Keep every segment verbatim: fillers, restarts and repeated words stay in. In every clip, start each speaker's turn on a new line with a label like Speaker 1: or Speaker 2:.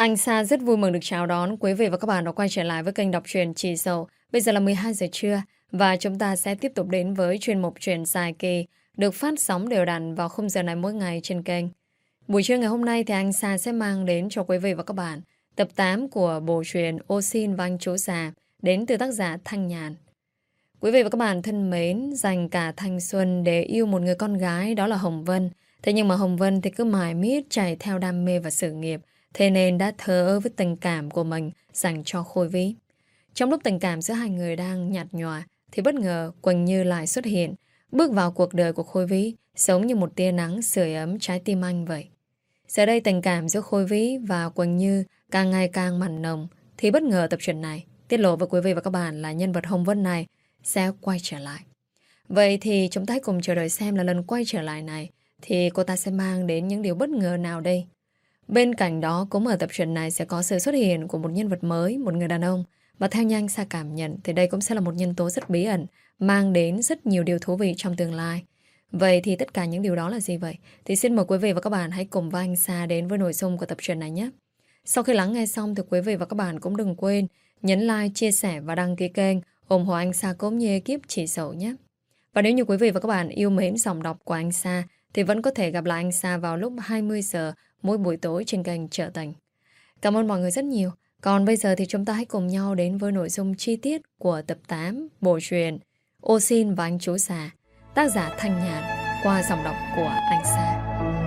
Speaker 1: Anh Sa rất vui mừng được chào đón quý vị và các bạn đã quay trở lại với kênh đọc truyện Chị Dậu. Bây giờ là mười hai giờ trưa và chúng ta sẽ tiếp tục đến với chuyên mục truyện dài kỳ được phát sóng đều đặn vào khung giờ này mỗi ngày trên kênh. Buổi trưa ngày hôm nay thì anh Sa sẽ mang đến cho quý vị và các bạn tập tám của bộ truyện Ô Xin và Anh Chú Già đến từ tác giả Thanh Nhàn. Quý vị và các bạn thân mến, dành cả thanh xuân để yêu một người con gái đó là Hồng Vân. Thế nhưng mà Hồng Vân thì cứ mải miết chạy theo đam mê và sự nghiệp, thế nên đã thờ ơ với tình cảm của mình dành cho Khôi Vĩ. Trong lúc tình cảm giữa hai người đang nhạt nhòa thì bất ngờ Quỳnh Như lại xuất hiện, bước vào cuộc đời của Khôi Vĩ, giống như một tia nắng sưởi ấm trái tim anh vậy. Giờ đây tình cảm giữa Khôi Vĩ và Quỳnh Như càng ngày càng mặn nồng, thì bất ngờ tập truyện này tiết lộ với quý vị và các bạn là nhân vật Hồng Vân này sẽ quay trở lại. Vậy thì chúng ta hãy cùng chờ đợi xem là lần quay trở lại này thì cô ta sẽ mang đến những điều bất ngờ nào đây. Bên cạnh đó cũng ở tập truyện này sẽ có sự xuất hiện của một nhân vật mới, một người đàn ông. Và theo như anh Sa cảm nhận thì đây cũng sẽ là một nhân tố rất bí ẩn, mang đến rất nhiều điều thú vị trong tương lai. Vậy thì tất cả những điều đó là gì vậy? Thì xin mời quý vị và các bạn hãy cùng với anh Sa đến với nội dung của tập truyện này nhé. Sau khi lắng nghe xong thì quý vị và các bạn cũng đừng quên nhấn like, chia sẻ và đăng ký kênh ủng hộ anh Sa cũng như ekip Chị Dậu nhé. Và nếu như quý vị và các bạn yêu mến giọng đọc của anh Sa thì vẫn có thể gặp lại anh Sa vào lúc hai mươi giờ mỗi buổi tối trên kênh Trở Thành. Cảm ơn mọi người rất nhiều. Còn bây giờ thì chúng ta hãy cùng nhau đến với nội dung chi tiết của tập tám bộ truyện Ô Xin và Anh Chú Già, tác giả Thanh Nhàn, qua giọng đọc của anh Sa.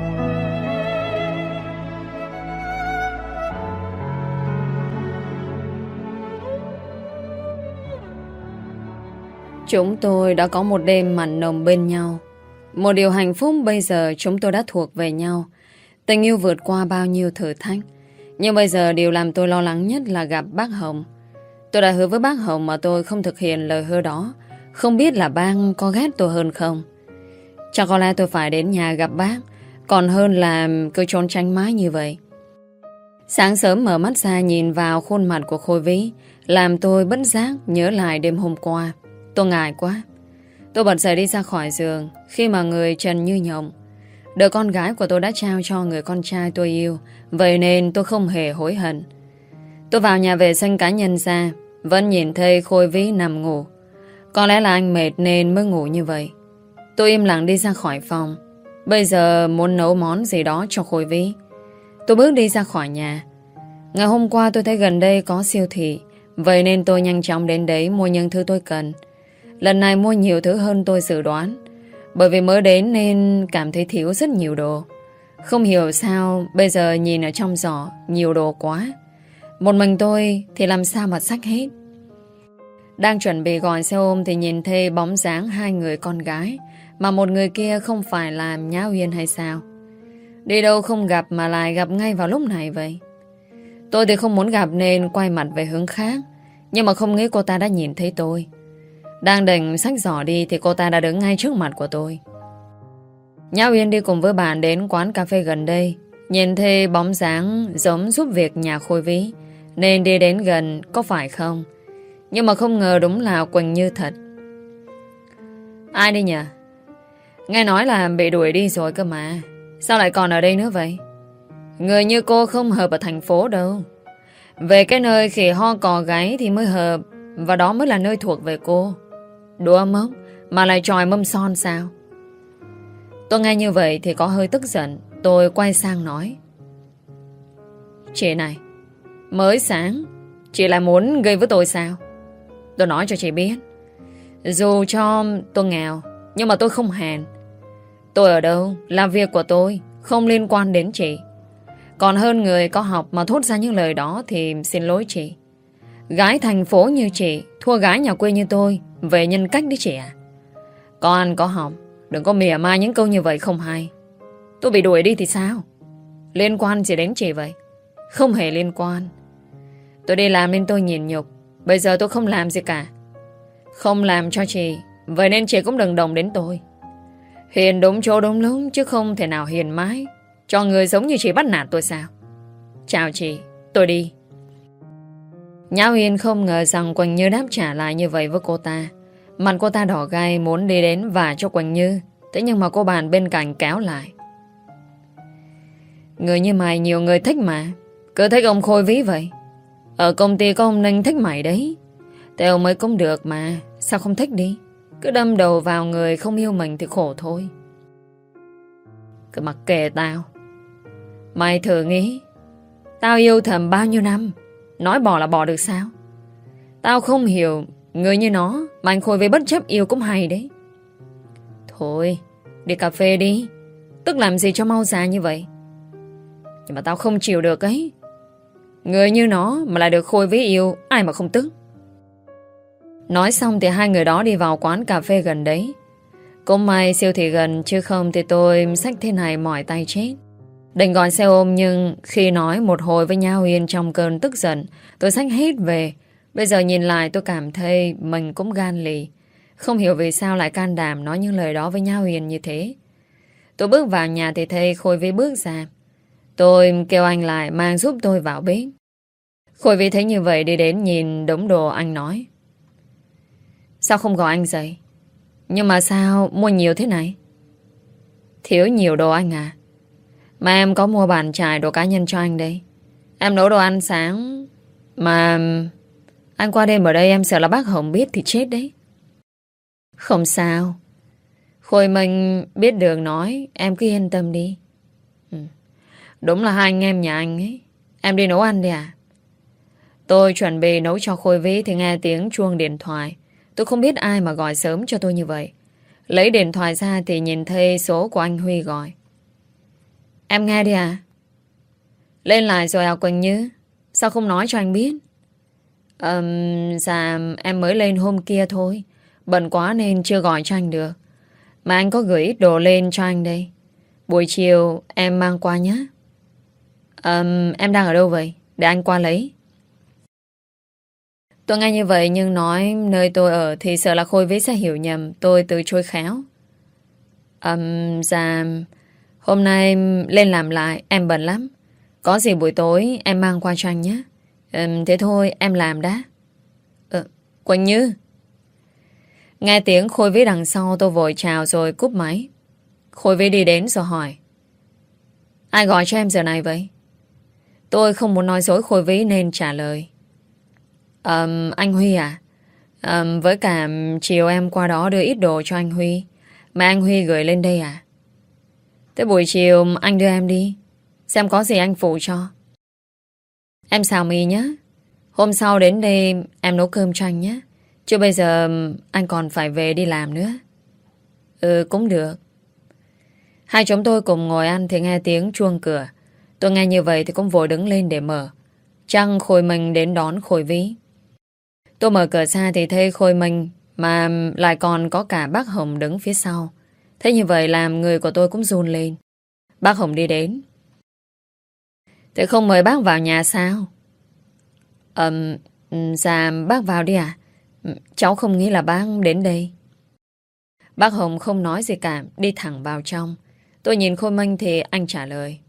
Speaker 1: Chúng tôi đã có một đêm mặn nồng bên nhau. Một điều hạnh phúc bây giờ chúng tôi đã thuộc về nhau. Tình yêu vượt qua bao nhiêu thử thách. Nhưng bây giờ điều làm tôi lo lắng nhất là gặp bác Hồng. Tôi đã hứa với bác Hồng mà tôi không thực hiện lời hứa đó. Không biết là bác có ghét tôi hơn không. Chắc có lẽ tôi phải đến nhà gặp bác, còn hơn là cứ trốn tránh mãi như vậy. Sáng sớm mở mắt ra nhìn vào khuôn mặt của Khôi Vĩ, làm tôi bất giác nhớ lại đêm hôm qua. Tôi ngại quá. Tôi bật dậy đi ra khỏi giường khi mà người trần như nhộng. Đứa con gái của tôi đã trao cho người con trai tôi yêu, vậy nên tôi không hề hối hận. Tôi vào nhà vệ sinh cá nhân ra, vẫn nhìn thấy Khôi Vĩ nằm ngủ. Có lẽ là anh mệt nên mới ngủ như vậy. Tôi im lặng đi ra khỏi phòng. Bây giờ muốn nấu món gì đó cho Khôi Vĩ. Tôi bước đi ra khỏi nhà. Ngày hôm qua tôi thấy gần đây có siêu thị, vậy nên tôi nhanh chóng đến đấy mua những thứ tôi cần. Lần này mua nhiều thứ hơn tôi dự đoán, bởi vì mới đến nên cảm thấy thiếu rất nhiều đồ. Không hiểu sao bây giờ nhìn ở trong giỏ nhiều đồ quá. Một mình tôi thì làm sao mà xách hết. Đang chuẩn bị gọi xe ôm thì nhìn thấy bóng dáng hai người con gái, mà một người kia không phải là Nhã Uyên hay sao. Đi đâu không gặp mà lại gặp ngay vào lúc này vậy. Tôi thì không muốn gặp nên quay mặt về hướng khác, nhưng mà không nghĩ cô ta đã nhìn thấy tôi. Đang định xách giỏ đi thì cô ta đã đứng ngay trước mặt của tôi. Nhã Uyên đi cùng với bạn đến quán cà phê gần đây, nhìn thấy bóng dáng giống giúp việc nhà Khôi Vĩ nên đi đến gần, có phải không? Nhưng mà không ngờ đúng là Quỳnh Như thật. Ai đi nhỉ? Nghe nói là bị đuổi đi rồi cơ mà. Sao lại còn ở đây nữa vậy? Người như cô không hợp ở thành phố đâu. Về cái nơi khỉ ho cò gáy thì mới hợp, và đó mới là nơi thuộc về cô. Đùa mốc mà lại tròi mâm son sao? Tôi nghe như vậy thì có hơi tức giận. Tôi quay sang nói: Chị này, mới sáng chị lại muốn gây với tôi sao? Tôi nói cho chị biết, dù cho tôi nghèo nhưng mà tôi không hèn. Tôi ở đâu là việc của tôi, không liên quan đến chị. Còn hơn người có học mà thốt ra những lời đó thì xin lỗi chị. Gái thành phố như chị thua gái nhà quê như tôi về nhân cách đấy chị à. Có ăn có học, đừng có mỉa mai những câu như vậy không hay. Tôi bị đuổi đi thì sao? Liên quan gì đến chị vậy? Không hề liên quan. Tôi đi làm nên tôi nhịn nhục. Bây giờ tôi không làm gì cả, không làm cho chị, vậy nên chị cũng đừng đồng đến tôi. Hiền đúng chỗ đúng lúc, chứ không thể nào hiền mãi cho người giống như chị bắt nạt tôi sao? Chào chị, tôi đi. Nhã Uyên không ngờ rằng Quỳnh Như đáp trả lại như vậy với cô ta. Mặt cô ta đỏ gai muốn đi đến vả cho Quỳnh Như. Thế nhưng mà cô bạn bên cạnh kéo lại: Người như mày nhiều người thích mà, Cứ thích ông Khôi Vĩ vậy. Ở công ty có ông Ninh thích mày đấy. Thế ông ấy cũng được mà. Sao không thích đi? Cứ đâm đầu vào người không yêu mình thì khổ thôi. Cứ mặc kệ tao. Mày thử nghĩ, tao yêu thầm bao nhiêu năm, nói bỏ là bỏ được sao? Tao không hiểu, người như nó mà anh Khôi Vĩ bất chấp yêu cũng hay đấy. Thôi, đi cà phê đi. Tức làm gì cho mau già như vậy? Nhưng mà tao không chịu được ấy. Người như nó mà lại được Khôi Vĩ yêu, ai mà không tức. Nói xong thì hai người đó đi vào quán cà phê gần đấy. Cũng may siêu thị gần, chứ không thì tôi xách thế này mỏi tay chết. Định gọi xe ôm, nhưng khi nói một hồi với Nha Huyền trong cơn tức giận, tôi xách hết về. Bây giờ nhìn lại tôi cảm thấy mình cũng gan lì. Không hiểu vì sao lại can đảm nói những lời đó với Nha Huyền như thế. Tôi bước vào nhà thì thấy Khôi Vĩ bước ra. Tôi kêu anh lại mang giúp tôi vào bếp. Khôi Vĩ thấy như vậy đi đến nhìn đống đồ anh nói: Sao không gọi anh dậy? Nhưng mà sao mua nhiều thế này? Thiếu nhiều đồ anh à? Mà em có mua bàn chải đồ cá nhân cho anh đây. Em nấu đồ ăn sáng. Mà anh qua đêm ở đây em sợ là bác Hồng biết thì chết đấy. Không sao. Khôi mình biết đường nói. Em cứ yên tâm đi. ừ. Đúng là hai anh em nhà anh ấy. Em đi nấu ăn đi à? Tôi chuẩn bị nấu cho Khôi Vĩ thì nghe tiếng chuông điện thoại. Tôi không biết ai mà gọi sớm cho tôi như vậy. Lấy điện thoại ra thì nhìn thấy số của anh Huy gọi. Em nghe đi à? Lên lại rồi à Quỳnh Như? Sao không nói cho anh biết? um, Dạ em mới lên hôm kia thôi. Bận quá nên chưa gọi cho anh được. Mà anh có gửi ít đồ lên cho anh đây. Buổi chiều em mang qua nhé. um, Em đang ở đâu vậy? Để anh qua lấy. Tôi nghe như vậy nhưng nói nơi tôi ở thì sợ là Khôi Vĩ sẽ hiểu nhầm. Tôi từ chối khéo. um, Dạ hôm nay lên làm lại. Em bận lắm. Có gì buổi tối em mang qua cho anh nhé. um, Thế thôi em làm đã. ờ, Quỳnh Như. Nghe tiếng Khôi Vĩ đằng sau, tôi vội chào rồi cúp máy. Khôi Vĩ đi đến rồi hỏi: Ai gọi cho em giờ này vậy? Tôi không muốn nói dối Khôi Vĩ nên trả lời: um, Anh Huy à? um, Với cả chiều em qua đó đưa ít đồ cho anh Huy. Mà anh Huy gửi lên đây à? Thế buổi chiều anh đưa em đi. Xem có gì anh phụ cho. Em xào mì nhé. Hôm sau đến đây em nấu cơm cho anh nhé. Chứ bây giờ anh còn phải về đi làm nữa. Ừ cũng được. Hai chúng tôi cùng ngồi ăn thì nghe tiếng chuông cửa. Tôi nghe như vậy thì cũng vội đứng lên để mở. Chăng Khôi Minh đến đón Khôi Vĩ. Tôi mở cửa ra thì thấy Khôi Minh mà lại còn có cả bác Hồng đứng phía sau. Thế như vậy làm người của tôi cũng run lên. Bác Hồng đi đến. Thế không mời bác vào nhà sao? Ừm, dạ bác vào đi à? Cháu không nghĩ là bác đến đây. Bác Hồng không nói gì cả, đi thẳng vào trong. Tôi nhìn Khôi Minh thì anh trả lời: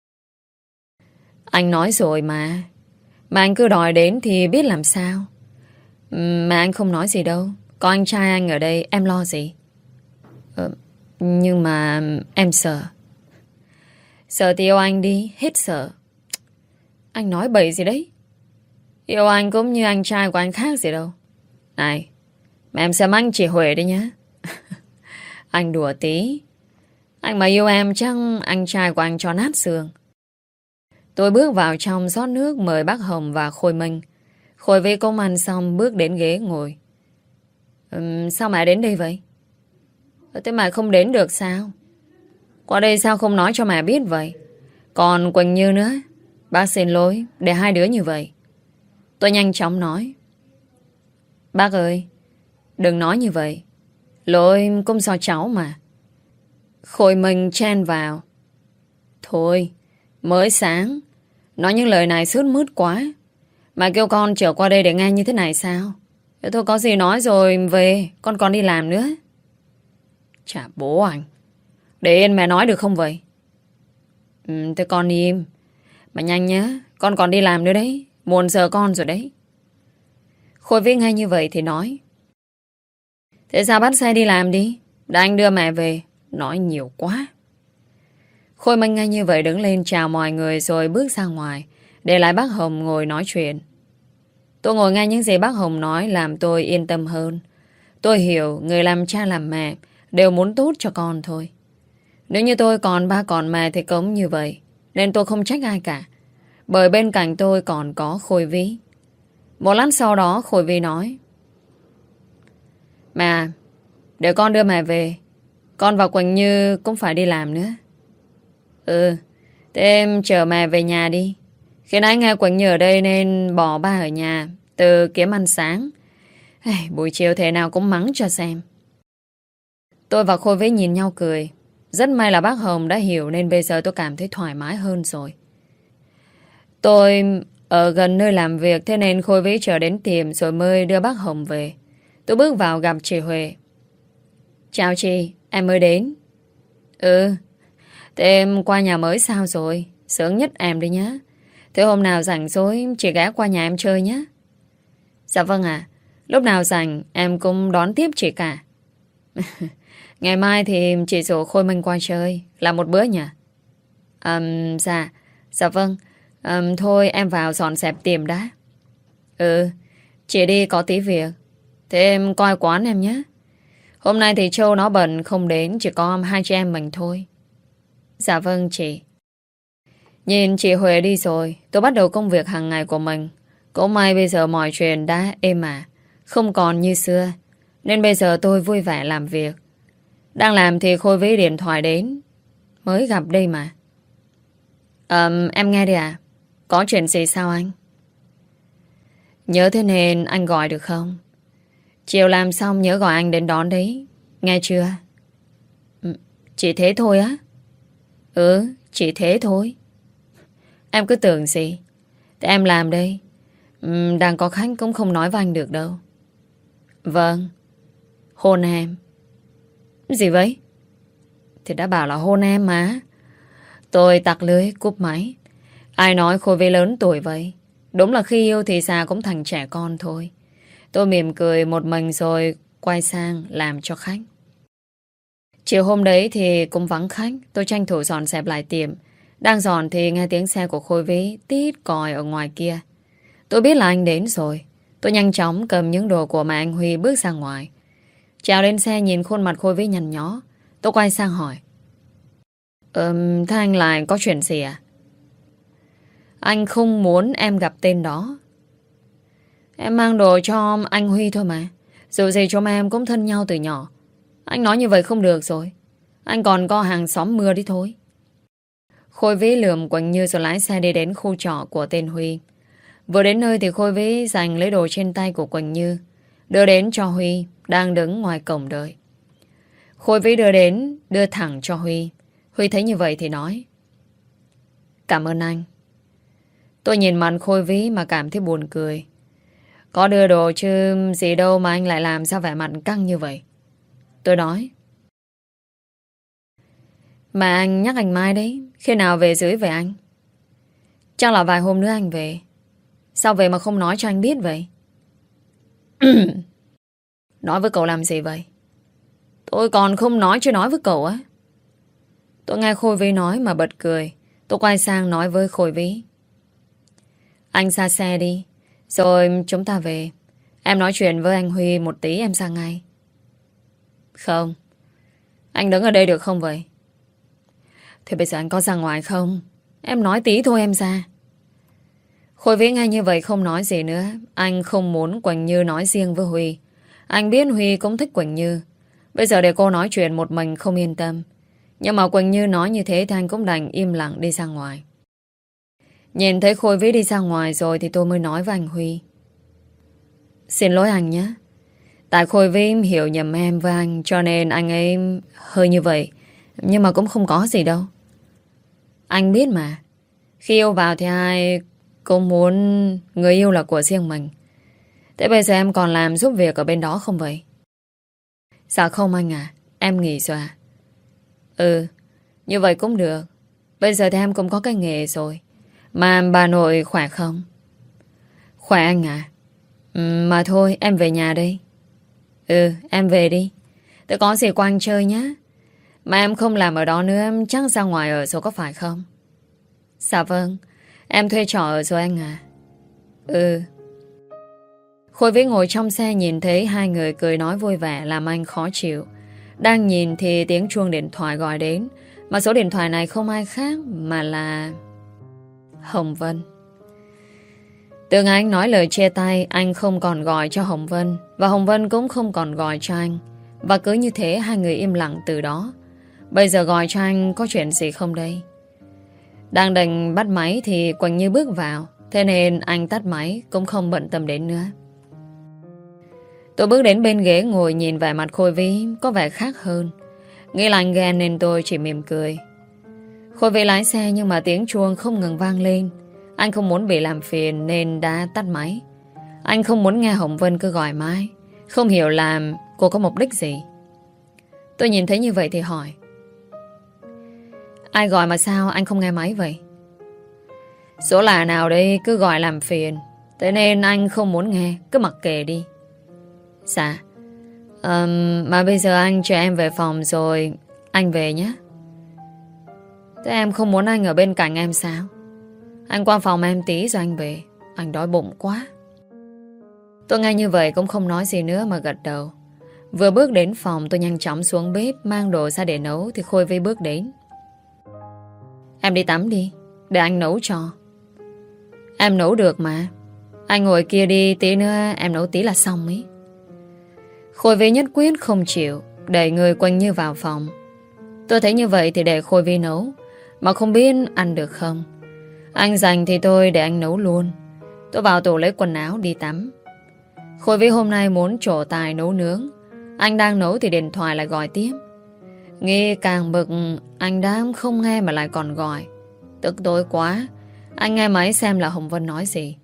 Speaker 1: Anh nói rồi mà. Mà anh cứ đòi đến thì biết làm sao. Mà anh không nói gì đâu. Có anh trai anh ở đây em lo gì? ờ, Nhưng mà em sợ. Sợ thì yêu anh đi. Hết sợ. Anh nói bậy gì đấy? Yêu anh cũng như anh trai của anh khác gì đâu. Này, mà em xem anh chỉ Huệ đấy nhá. Anh đùa tí. Anh mà yêu em chắc anh trai của anh cho nát xương. Tôi bước vào trong rót nước mời bác Hồng và Khôi Minh. Khôi Vĩ cũng ăn xong bước đến ghế ngồi. uhm, Sao mẹ đến đây vậy? Thế mà không đến được sao? Qua đây sao không nói cho mẹ biết vậy? Còn Quỳnh Như nữa. Bác xin lỗi để hai đứa như vậy. Tôi nhanh chóng nói: Bác ơi, đừng nói như vậy. Lỗi cũng do cháu mà. Khôi Minh chen vào: Thôi, mới sáng nói những lời này sướt mướt quá. Mà kêu con trở qua đây để nghe như thế này sao? Thế thôi có gì nói rồi về. Con còn đi làm nữa. Chả bố anh. Để yên mẹ nói được không vậy? Ừ, thế con im. Mà nhanh nhá. Con còn đi làm nữa đấy. Muộn giờ con rồi đấy. Khôi Vĩ ngay như vậy thì nói: Thế sao bắt xe đi làm đi. Để anh đưa mẹ về. Nói nhiều quá. Khôi Minh ngay như vậy đứng lên chào mọi người rồi bước ra ngoài. để lại bác Hồng ngồi nói chuyện. Tôi ngồi nghe những gì bác Hồng nói làm tôi yên tâm hơn. Tôi hiểu người làm cha làm mẹ đều muốn tốt cho con thôi. Nếu như tôi còn ba còn mẹ thì cũng như vậy. Nên tôi không trách ai cả. Bởi bên cạnh tôi còn có Khôi Vy. Một lát sau đó Khôi Vy nói: Mẹ, để con đưa mẹ về. Con và Quỳnh Như cũng phải đi làm nữa. Ừ, thế em chở mẹ về nhà đi. Khi nãy nghe Quỳnh Như ở đây nên bỏ ba ở nhà từ kiếm ăn sáng. Ai, buổi chiều thế nào cũng mắng cho xem. Tôi và Khôi Vy nhìn nhau cười. Rất may là bác Hồng đã hiểu nên bây giờ tôi cảm thấy thoải mái hơn rồi. Tôi ở gần nơi làm việc, thế nên Khôi Vy chờ đến tiệm rồi mới đưa bác Hồng về. Tôi bước vào gặp chị Huệ. Chào chị, em mới đến. Ừ, thế em qua nhà mới sao rồi? Sướng nhất em đi nhé. Thế hôm nào rảnh rỗi chị ghé qua nhà em chơi nhé. Dạ vâng ạ. Lúc nào rảnh em cũng đón tiếp chị cả. Ngày mai thì chị rủ Khôi Minh qua chơi. Làm một bữa nhỉ? um, Dạ. Dạ vâng. um, Thôi em vào dọn dẹp tiệm đã. Ừ, chị đi có tí việc. Thế em coi quán em nhé. Hôm nay thì Châu nó bận không đến. Chỉ có hai chị em mình thôi. Dạ vâng chị. Nhìn chị Huệ đi rồi, tôi bắt đầu công việc hàng ngày của mình. Cũng may bây giờ mọi chuyện đã êm ả, không còn như xưa. Nên bây giờ tôi vui vẻ làm việc. Đang làm thì Khôi Vy điện thoại đến. Mới gặp đây mà. um, Em nghe đi à? Có chuyện gì sao anh? Nhớ thế nên anh gọi được không? Chiều làm xong nhớ gọi anh đến đón đấy. Nghe chưa? Ừ, chỉ thế thôi á? Ừ, chỉ thế thôi. Em cứ tưởng gì? Thế em làm đây. uhm, Đang có khách cũng không nói với anh được đâu. Vâng. Hôn em. Gì vậy? Thì đã bảo là hôn em mà. Tôi tặc lưới cúp máy. Ai nói Khôi Vy lớn tuổi vậy? Đúng là khi yêu thì già cũng thành trẻ con thôi. Tôi mỉm cười một mình rồi quay sang làm cho khách. Chiều hôm đấy thì cũng vắng khách. Tôi tranh thủ dọn dẹp lại tiệm. Đang dọn thì nghe tiếng xe của Khôi Vy tít còi ở ngoài kia. Tôi biết là anh đến rồi. Tôi nhanh chóng cầm những đồ của mẹ anh Huy bước ra ngoài. Trèo lên xe nhìn khuôn mặt Khôi Vy nhăn nhó. Tôi quay sang hỏi: Ừm, thế anh lại có chuyện gì à? Anh không muốn em gặp tên đó. Em mang đồ cho anh Huy thôi mà. Dù gì chúng em cũng thân nhau từ nhỏ. Anh nói như vậy không được rồi. Anh còn có hàng xóm mưa đi thôi. Khôi Vy lườm Quỳnh Như rồi lái xe đi đến khu trọ của tên Huy. Vừa đến nơi thì Khôi Vy giành lấy đồ trên tay của Quỳnh Như, đưa đến cho Huy đang đứng ngoài cổng đợi. Khôi Vy đưa đến, đưa thẳng cho Huy. Huy thấy như vậy thì nói: Cảm ơn anh. Tôi nhìn mặt Khôi Vy mà cảm thấy buồn cười. Có đưa đồ chứ gì đâu mà anh lại làm sao vẻ mặt căng như vậy. Tôi nói: Mà anh nhắc anh mai đấy. Khi nào về dưới về anh? Chắc là vài hôm nữa anh về. Sao về mà không nói cho anh biết vậy? Nói với cậu làm gì vậy? Tôi còn không nói chứ nói với cậu á. Tôi nghe Khôi Vy nói mà bật cười. Tôi quay sang nói với Khôi Vy: Anh ra xe đi, rồi chúng ta về. Em nói chuyện với anh Huy một tí em ra ngay. Không. Anh đứng ở đây được không vậy? Thì bây giờ anh có ra ngoài không? Em nói tí thôi em ra. Khôi Vy nghe như vậy không nói gì nữa. Anh không muốn Quỳnh Như nói riêng với Huy. Anh biết Huy cũng thích Quỳnh Như. Bây giờ để cô nói chuyện một mình không yên tâm. Nhưng mà Quỳnh Như nói như thế thì anh cũng đành im lặng đi ra ngoài. Nhìn thấy Khôi Vy đi ra ngoài rồi thì tôi mới nói với anh Huy: Xin lỗi anh nhé. Tại Khôi Vy hiểu nhầm em với anh, cho nên anh ấy hơi như vậy. Nhưng mà cũng không có gì đâu. Anh biết mà, khi yêu vào thì ai cũng muốn người yêu là của riêng mình. Thế bây giờ em còn làm giúp việc ở bên đó không vậy? Dạ không anh à. Em nghỉ rồi à? Ừ, như vậy cũng được. Bây giờ thì em cũng có cái nghề rồi. Mà bà nội khỏe không? Khỏe anh à. ừ, Mà thôi em về nhà đi. Ừ, em về đi. Tôi có gì qua anh chơi nhé. Mà em không làm ở đó nữa, em chắc ra ngoài ở rồi có phải không? Dạ vâng. Em thuê trọ ở rồi anh à? Ừ. Khôi Vĩ ngồi trong xe nhìn thấy hai người cười nói vui vẻ làm anh khó chịu. Đang nhìn thì tiếng chuông điện thoại gọi đến. Mà số điện thoại này không ai khác mà là Hồng Vân. Từ ngày anh nói lời chia tay, anh không còn gọi cho Hồng Vân, và Hồng Vân cũng không còn gọi cho anh. Và cứ như thế hai người im lặng từ đó. Bây giờ gọi cho anh có chuyện gì không đây? Đang định bắt máy thì Quỳnh Như bước vào. Thế nên anh tắt máy, cũng không bận tâm đến nữa. Tôi bước đến bên ghế ngồi nhìn vẻ mặt Khôi Vĩ có vẻ khác hơn. Nghĩ là anh ghen nên tôi chỉ mỉm cười. Khôi Vĩ lái xe nhưng mà tiếng chuông không ngừng vang lên. Anh không muốn bị làm phiền nên đã tắt máy. Anh không muốn nghe Hồng Vân cứ gọi mãi. Không hiểu làm cô có mục đích gì. Tôi nhìn thấy như vậy thì hỏi: ai gọi mà sao anh không nghe máy vậy? Số lạ nào đây cứ gọi làm phiền, thế nên anh không muốn nghe. Cứ mặc kệ đi. Dạ. um, Mà bây giờ anh chờ em về phòng rồi anh về nhé. Thế em không muốn anh ở bên cạnh em sao? Anh qua phòng em tí rồi anh về. Anh đói bụng quá. Tôi nghe như vậy cũng không nói gì nữa mà gật đầu. Vừa bước đến phòng tôi nhanh chóng xuống bếp mang đồ ra để nấu thì Khôi Vĩ bước đến. Em đi tắm đi, để anh nấu cho. Em nấu được mà. Anh ngồi kia đi, tí nữa em nấu tí là xong ấy. Khôi Vĩ nhất quyết không chịu, đẩy người Quỳnh Như vào phòng. Tôi thấy như vậy thì để Khôi Vĩ nấu, mà không biết ăn được không. Anh rảnh thì tôi để anh nấu luôn. Tôi vào tủ lấy quần áo đi tắm. Khôi Vĩ hôm nay muốn trổ tài nấu nướng. Anh đang nấu thì điện thoại lại gọi tiếp. Nghĩ càng bực, anh đang không nghe mà lại còn gọi. Tức tối quá. Anh nghe máy xem là Hồng Vân nói gì.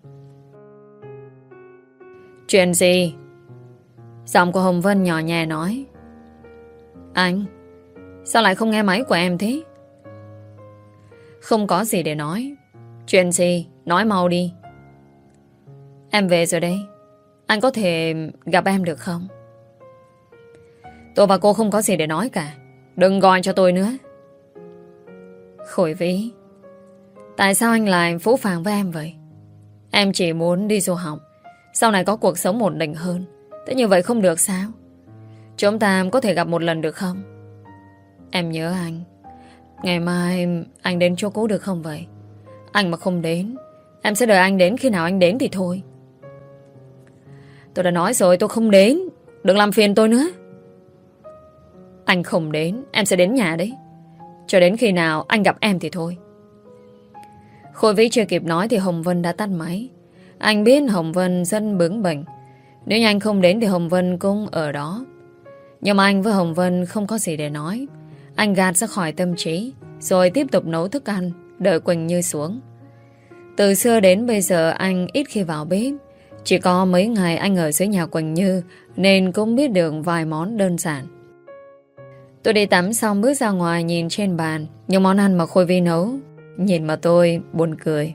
Speaker 1: Chuyện gì? Giọng của Hồng Vân nhỏ nhẹ nói. Anh, sao lại không nghe máy của em thế? Không có gì để nói. Chuyện gì? Nói mau đi. Em về rồi đấy. Anh có thể gặp em được không? Tôi và cô không có gì để nói cả. Đừng gọi cho tôi nữa. Khôi Vĩ, tại sao anh lại phũ phàng với em vậy? Em chỉ muốn đi du học, sau này có cuộc sống ổn định hơn. Thế như vậy không được sao? Chúng ta có thể gặp một lần được không? Em nhớ anh. Ngày mai anh đến chỗ cũ được không vậy? Anh mà không đến, em sẽ đợi anh đến khi nào anh đến thì thôi. Tôi đã nói rồi tôi không đến. Đừng làm phiền tôi nữa. Anh không đến, em sẽ đến nhà đấy. Cho đến khi nào anh gặp em thì thôi. Khôi Vĩ chưa kịp nói thì Hồng Vân đã tắt máy. Anh biết Hồng Vân rất bướng bỉnh. Nếu như anh không đến thì Hồng Vân cũng ở đó. Nhưng mà anh với Hồng Vân không có gì để nói. Anh gạt ra khỏi tâm trí, rồi tiếp tục nấu thức ăn, đợi Quỳnh Như xuống. Từ xưa đến bây giờ anh ít khi vào bếp. Chỉ có mấy ngày anh ở dưới nhà Quỳnh Như nên cũng biết được vài món đơn giản. Tôi đi tắm xong bước ra ngoài nhìn trên bàn những món ăn mà Khôi Vĩ nấu. Nhìn mà tôi buồn cười.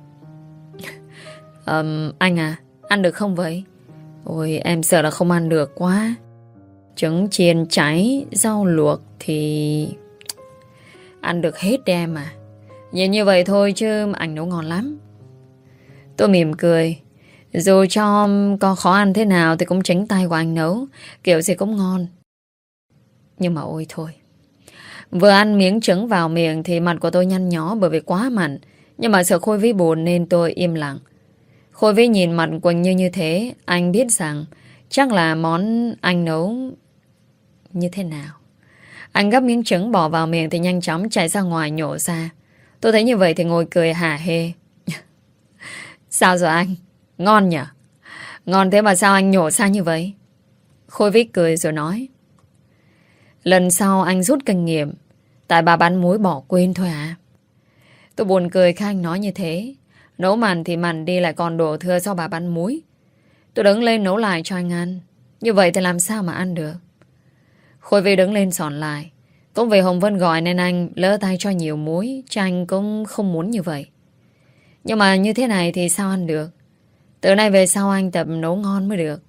Speaker 1: um, Anh à, ăn được không vậy? Ôi em sợ là không ăn được quá. Trứng chiên cháy, rau luộc thì ăn được hết em à. Nhìn như vậy thôi chứ anh nấu ngon lắm. Tôi mỉm cười. Dù cho có khó ăn thế nào thì cũng chính tay của anh nấu, kiểu gì cũng ngon. Nhưng mà ôi thôi. Vừa ăn miếng trứng vào miệng thì mặt của tôi nhăn nhó bởi vì quá mặn. Nhưng mà sợ Khôi Vĩ buồn nên tôi im lặng. Khôi Vĩ nhìn mặt Quỳnh Như như thế, anh biết rằng chắc là món anh nấu như thế nào. Anh gắp miếng trứng bỏ vào miệng thì nhanh chóng chạy ra ngoài nhổ ra. Tôi thấy như vậy thì ngồi cười hả hê. Sao rồi anh? Ngon nhỉ? Ngon thế mà sao anh nhổ ra như vậy? Khôi Vĩ cười rồi nói. Lần sau anh rút kinh nghiệm. Tại bà bán muối bỏ quên thôi à? Tôi buồn cười khi anh nói như thế. Nấu mặn thì mặn đi lại còn đổ thừa do bà bán muối. Tôi đứng lên nấu lại cho anh ăn. Như vậy thì làm sao mà ăn được? Khôi Vĩ đứng lên sòn lại. Cũng vì Hồng Vân gọi nên anh lỡ tay cho nhiều muối. Chứ anh cũng không muốn như vậy. Nhưng mà như thế này thì sao ăn được? Từ nay về sau anh tập nấu ngon mới được.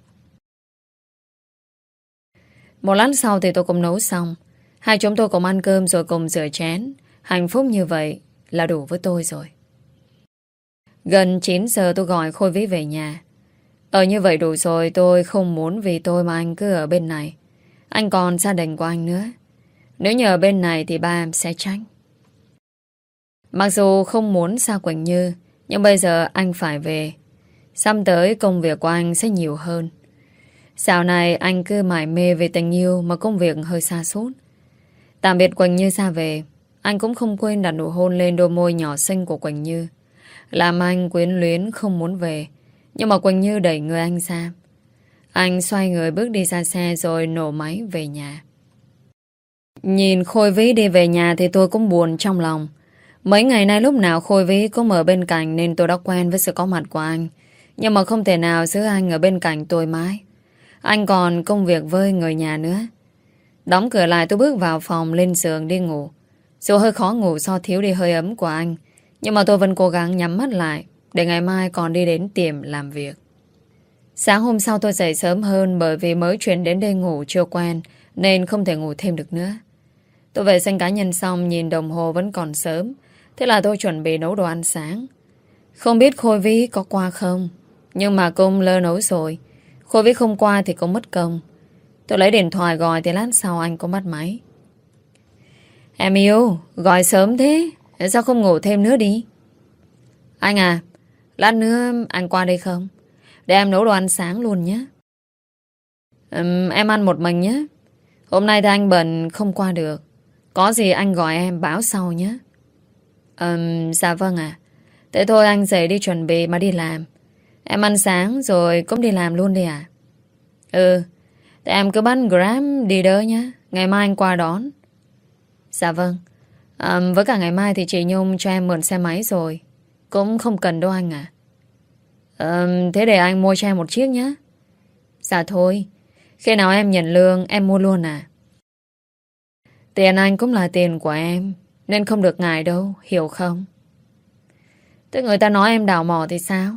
Speaker 1: Một lát sau thì tôi cũng nấu xong. Hai chúng tôi cùng ăn cơm rồi cùng rửa chén. Hạnh phúc như vậy là đủ với tôi rồi. Gần chín giờ tôi gọi Khôi Vĩ về nhà. Ở như vậy đủ rồi, tôi không muốn vì tôi mà anh cứ ở bên này. Anh còn gia đình của anh nữa. Nếu như ở bên này thì ba em sẽ tránh. Mặc dù không muốn xa Quỳnh Như, nhưng bây giờ anh phải về. Sắp tới công việc của anh sẽ nhiều hơn. Dạo này anh cứ mải mê về tình yêu mà công việc hơi xa sút. Tạm biệt Quỳnh Như xa về, anh cũng không quên đặt nụ hôn lên đôi môi nhỏ xinh của Quỳnh Như. Làm anh quyến luyến không muốn về, nhưng mà Quỳnh Như đẩy người anh ra. Anh xoay người bước đi ra xe rồi nổ máy về nhà. Nhìn Khôi Vĩ đi về nhà thì tôi cũng buồn trong lòng. Mấy ngày nay lúc nào Khôi Vĩ cũng ở bên cạnh nên tôi đã quen với sự có mặt của anh. Nhưng mà không thể nào giữ anh ở bên cạnh tôi mãi. Anh còn công việc với người nhà nữa. Đóng cửa lại tôi bước vào phòng lên giường đi ngủ. Dù hơi khó ngủ do thiếu đi hơi ấm của anh, nhưng mà tôi vẫn cố gắng nhắm mắt lại để ngày mai còn đi đến tiệm làm việc. Sáng hôm sau tôi dậy sớm hơn bởi vì mới chuyển đến đây ngủ chưa quen nên không thể ngủ thêm được nữa. Tôi vệ sinh cá nhân xong nhìn đồng hồ vẫn còn sớm. Thế là tôi chuẩn bị nấu đồ ăn sáng. Không biết Khôi Vĩ có qua không, nhưng mà cũng lơ nấu rồi. Khôi Vĩ không qua thì cũng mất công. Tôi lấy điện thoại gọi thì lát sau anh cũng bắt máy. Em yêu, gọi sớm thế, sao không ngủ thêm nữa đi? Anh à, lát nữa anh qua đây không? Để em nấu đồ ăn sáng luôn nhé. Ừm, em ăn một mình nhé. Hôm nay thì anh bận không qua được. Có gì anh gọi em báo sau nhé. Ừm, dạ vâng ạ. Thế thôi anh dậy đi chuẩn bị mà đi làm. Em ăn sáng rồi cũng đi làm luôn đi ạ. Ừ, thế em cứ bắt Grab đi đỡ nhé. Ngày mai anh qua đón. Dạ vâng. à, Với cả ngày mai thì chị Nhung cho em mượn xe máy rồi. Cũng không cần đâu anh à. à Thế để anh mua cho em một chiếc nhé. Dạ thôi, khi nào em nhận lương em mua luôn à. Tiền anh cũng là tiền của em, nên không được ngại đâu, hiểu không? Thế người ta nói em đào mỏ thì sao?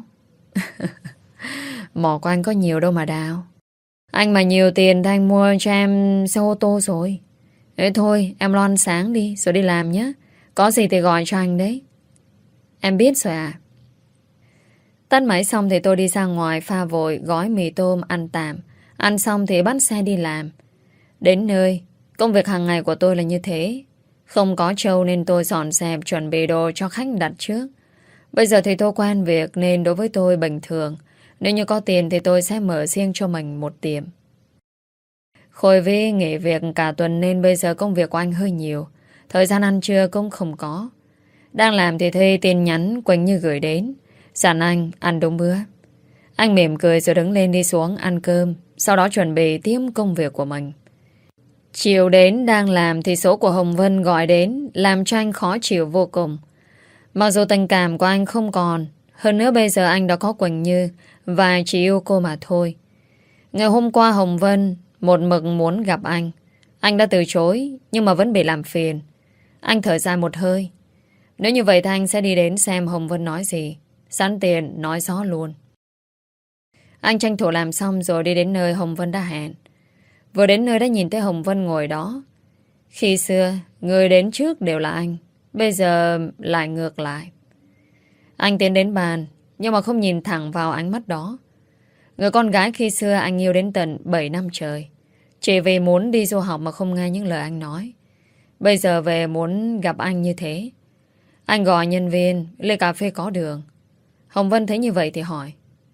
Speaker 1: Mỏ của anh có nhiều đâu mà đào. Anh mà nhiều tiền thì anh mua cho em xe ô tô rồi. Thế thôi em lo ăn sáng đi rồi đi làm nhé. Có gì thì gọi cho anh đấy. Em biết rồi à. Tắt máy xong thì tôi đi ra ngoài pha vội gói mì tôm ăn tạm. Ăn xong thì bắt xe đi làm. Đến nơi, công việc hàng ngày của tôi là như thế. Không có trâu nên tôi dọn dẹp chuẩn bị đồ cho khách đặt trước. Bây giờ thì tôi quen việc nên đối với tôi bình thường. Nếu như có tiền thì tôi sẽ mở riêng cho mình một tiệm. Khôi Vĩ nghỉ việc cả tuần nên bây giờ công việc của anh hơi nhiều. Thời gian ăn trưa cũng không có. Đang làm thì thấy tin nhắn Quỳnh Như gửi đến. Dặn anh ăn đúng bữa. Anh mỉm cười rồi đứng lên đi xuống ăn cơm. Sau đó chuẩn bị tiếp công việc của mình. Chiều đến đang làm thì số của Hồng Vân gọi đến làm cho anh khó chịu vô cùng. Mặc dù tình cảm của anh không còn, hơn nữa bây giờ anh đã có Quỳnh Như và chỉ yêu cô mà thôi. Ngày hôm qua Hồng Vân một mực muốn gặp anh. Anh đã từ chối nhưng mà vẫn bị làm phiền. Anh thở dài một hơi. Nếu như vậy thì anh sẽ đi đến xem Hồng Vân nói gì. Sẵn tiền nói rõ luôn. Anh tranh thủ làm xong rồi đi đến nơi Hồng Vân đã hẹn. Vừa đến nơi đã nhìn thấy Hồng Vân ngồi đó. Khi xưa người đến trước đều là anh, bây giờ lại ngược lại. Anh tiến đến bàn nhưng mà không nhìn thẳng vào ánh mắt đó. Người con gái khi xưa anh yêu đến tận bảy năm trời, chỉ vì muốn đi du học mà không nghe những lời anh nói. Bây giờ về muốn gặp anh như thế. Anh gọi nhân viên ly cà phê có đường. Hồng Vân thấy như vậy thì hỏi.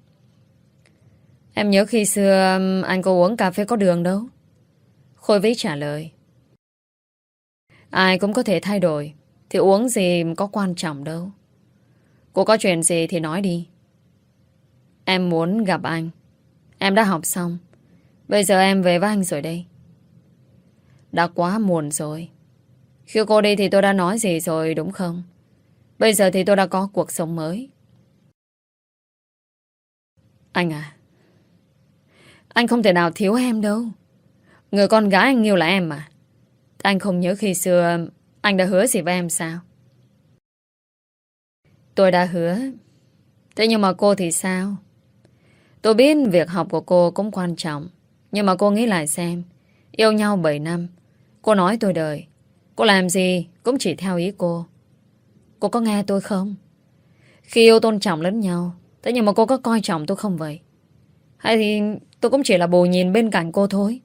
Speaker 1: Em nhớ khi xưa anh có uống cà phê có đường đâu. Khôi Vĩ trả lời. Ai cũng có thể thay đổi, thì uống gì có quan trọng đâu. Cô có chuyện gì thì nói đi. Em muốn gặp anh. Em đã học xong. Bây giờ em về với anh rồi đây. Đã quá muộn rồi. Khi cô đi thì tôi đã nói gì rồi đúng không? Bây giờ thì tôi đã có cuộc sống mới. Anh à, anh không thể nào thiếu em đâu. Người con gái anh yêu là em mà. Anh không nhớ khi xưa anh đã hứa gì với em sao? Tôi đã hứa. Thế nhưng mà cô thì sao? Tôi biết việc học của cô cũng quan trọng. Nhưng mà cô nghĩ lại xem. Yêu nhau bảy năm. Cô nói tôi đời. Cô làm gì cũng chỉ theo ý cô. Cô có nghe tôi không? Khi yêu tôn trọng lẫn nhau. Thế nhưng mà cô có coi trọng tôi không vậy? Hay thì tôi cũng chỉ là bồ nhìn bên cạnh cô thôi?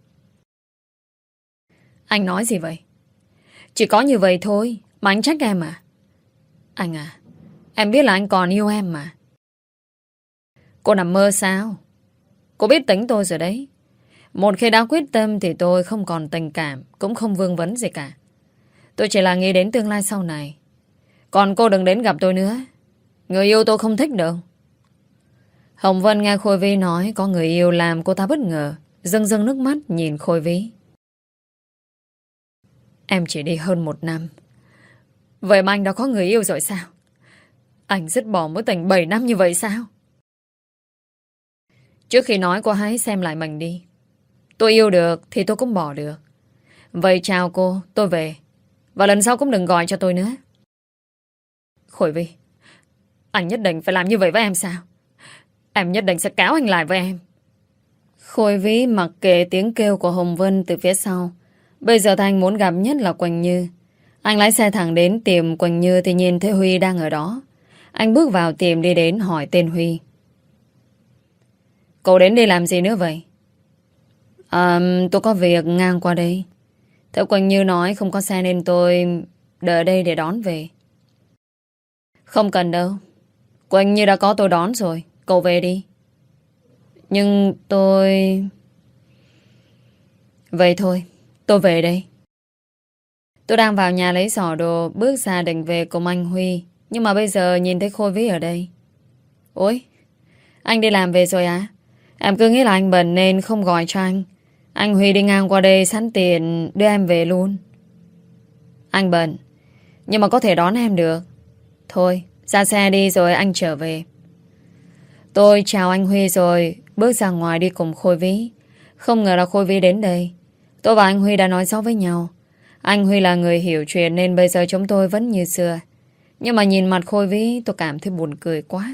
Speaker 1: Anh nói gì vậy? Chỉ có như vậy thôi mà anh trách em à? Anh à, em biết là anh còn yêu em mà. Cô nằm mơ sao? Cô biết tính tôi rồi đấy. Một khi đã quyết tâm thì tôi không còn tình cảm, cũng không vương vấn gì cả. Tôi chỉ là nghĩ đến tương lai sau này. Còn cô đừng đến gặp tôi nữa. Người yêu tôi không thích đâu. Hồng Vân nghe Khôi Vy nói có người yêu làm cô ta bất ngờ, rưng rưng nước mắt nhìn Khôi Vy. Em chỉ đi hơn một năm. Vậy mà anh đã có người yêu rồi sao? Anh dứt bỏ mối tình bảy năm như vậy sao? Trước khi nói cô hãy xem lại mình đi. Tôi yêu được thì tôi cũng bỏ được. Vậy chào cô, tôi về. Và lần sau cũng đừng gọi cho tôi nữa. Khôi Vy, anh nhất định phải làm như vậy với em sao? Em nhất định sẽ cáo anh lại với em. Khôi Vy mặc kệ tiếng kêu của Hồng Vân từ phía sau. Bây giờ anh muốn gặp nhất là Quỳnh Như. Anh lái xe thẳng đến tìm Quỳnh Như thì nhìn thấy Huy đang ở đó. Anh bước vào tiệm đi đến hỏi tên Huy. Cậu đến đây làm gì nữa vậy? À, tôi có việc ngang qua đây. Theo Quỳnh Như nói không có xe nên tôi đợi đây để đón về. Không cần đâu. Quỳnh Như đã có tôi đón rồi. Cậu về đi. Nhưng tôi... Vậy thôi, tôi về đây. Tôi đang vào nhà lấy giỏ đồ, bước ra định về cùng anh Huy. Nhưng mà bây giờ nhìn thấy Khôi Vy ở đây. Ôi, anh đi làm về rồi à? Em cứ nghĩ là anh bận nên không gọi cho anh. Anh Huy đi ngang qua đây sẵn tiền đưa em về luôn. Anh bận, nhưng mà có thể đón em được. Thôi, ra xe đi rồi anh trở về. Tôi chào anh Huy rồi bước ra ngoài đi cùng Khôi Vy. Không ngờ là Khôi Vy đến đây. Tôi và anh Huy đã nói rõ với nhau. Anh Huy là người hiểu chuyện nên bây giờ chúng tôi vẫn như xưa. Nhưng mà nhìn mặt Khôi Vy tôi cảm thấy buồn cười quá.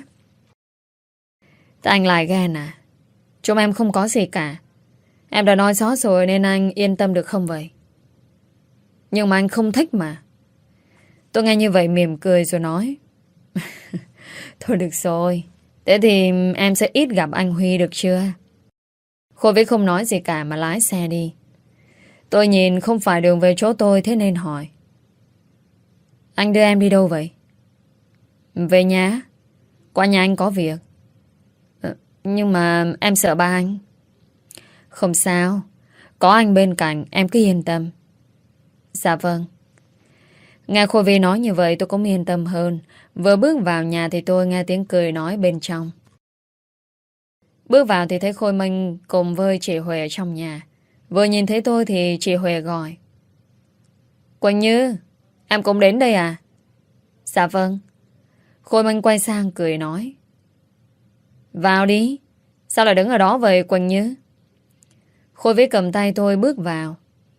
Speaker 1: Tại anh lại ghen à? Chúng em không có gì cả. Em đã nói rõ rồi nên anh yên tâm được không vậy? Nhưng mà anh không thích mà. Tôi nghe như vậy mỉm cười rồi nói. Thôi được rồi. Thế thì em sẽ ít gặp anh Huy được chưa? Khôi Vy không nói gì cả mà lái xe đi. Tôi nhìn không phải đường về chỗ tôi thế nên hỏi. Anh đưa em đi đâu vậy? Về nhà. Qua nhà anh có việc. ờ, Nhưng mà em sợ ba anh. Không sao. Có anh bên cạnh em cứ yên tâm. Dạ vâng. Nghe Khôi Vy nói như vậy tôi cũng yên tâm hơn. Vừa bước vào nhà thì tôi nghe tiếng cười nói bên trong. Bước vào thì thấy Khôi Minh cùng với chị Huệ ở trong nhà. Vừa nhìn thấy tôi thì chị Huệ gọi. Quỳnh Như, em cũng đến đây à? Dạ vâng. Khôi Minh quay sang cười nói. Vào đi. Sao lại đứng ở đó vậy Quỳnh Như? Khôi Vy cầm tay tôi bước vào.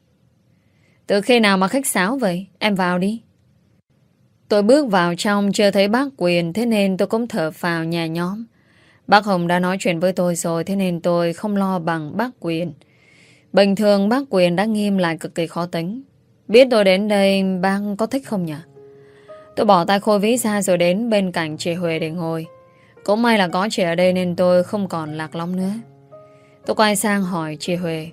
Speaker 1: Từ khi nào mà khách sáo vậy? Em vào đi. Tôi bước vào trong chưa thấy bác Quyền, thế nên tôi cũng thở phào nhà nhóm. Bác Hồng đã nói chuyện với tôi rồi, thế nên tôi không lo bằng bác Quyền. Bình thường bác Quyền đã nghiêm lại cực kỳ khó tính. Biết tôi đến đây bác có thích không nhỉ? Tôi bỏ tay Khôi Vy ra rồi đến bên cạnh chị Huệ để ngồi. Cũng may là có chị ở đây nên tôi không còn lạc lõng nữa. Tôi quay sang hỏi chị Huệ.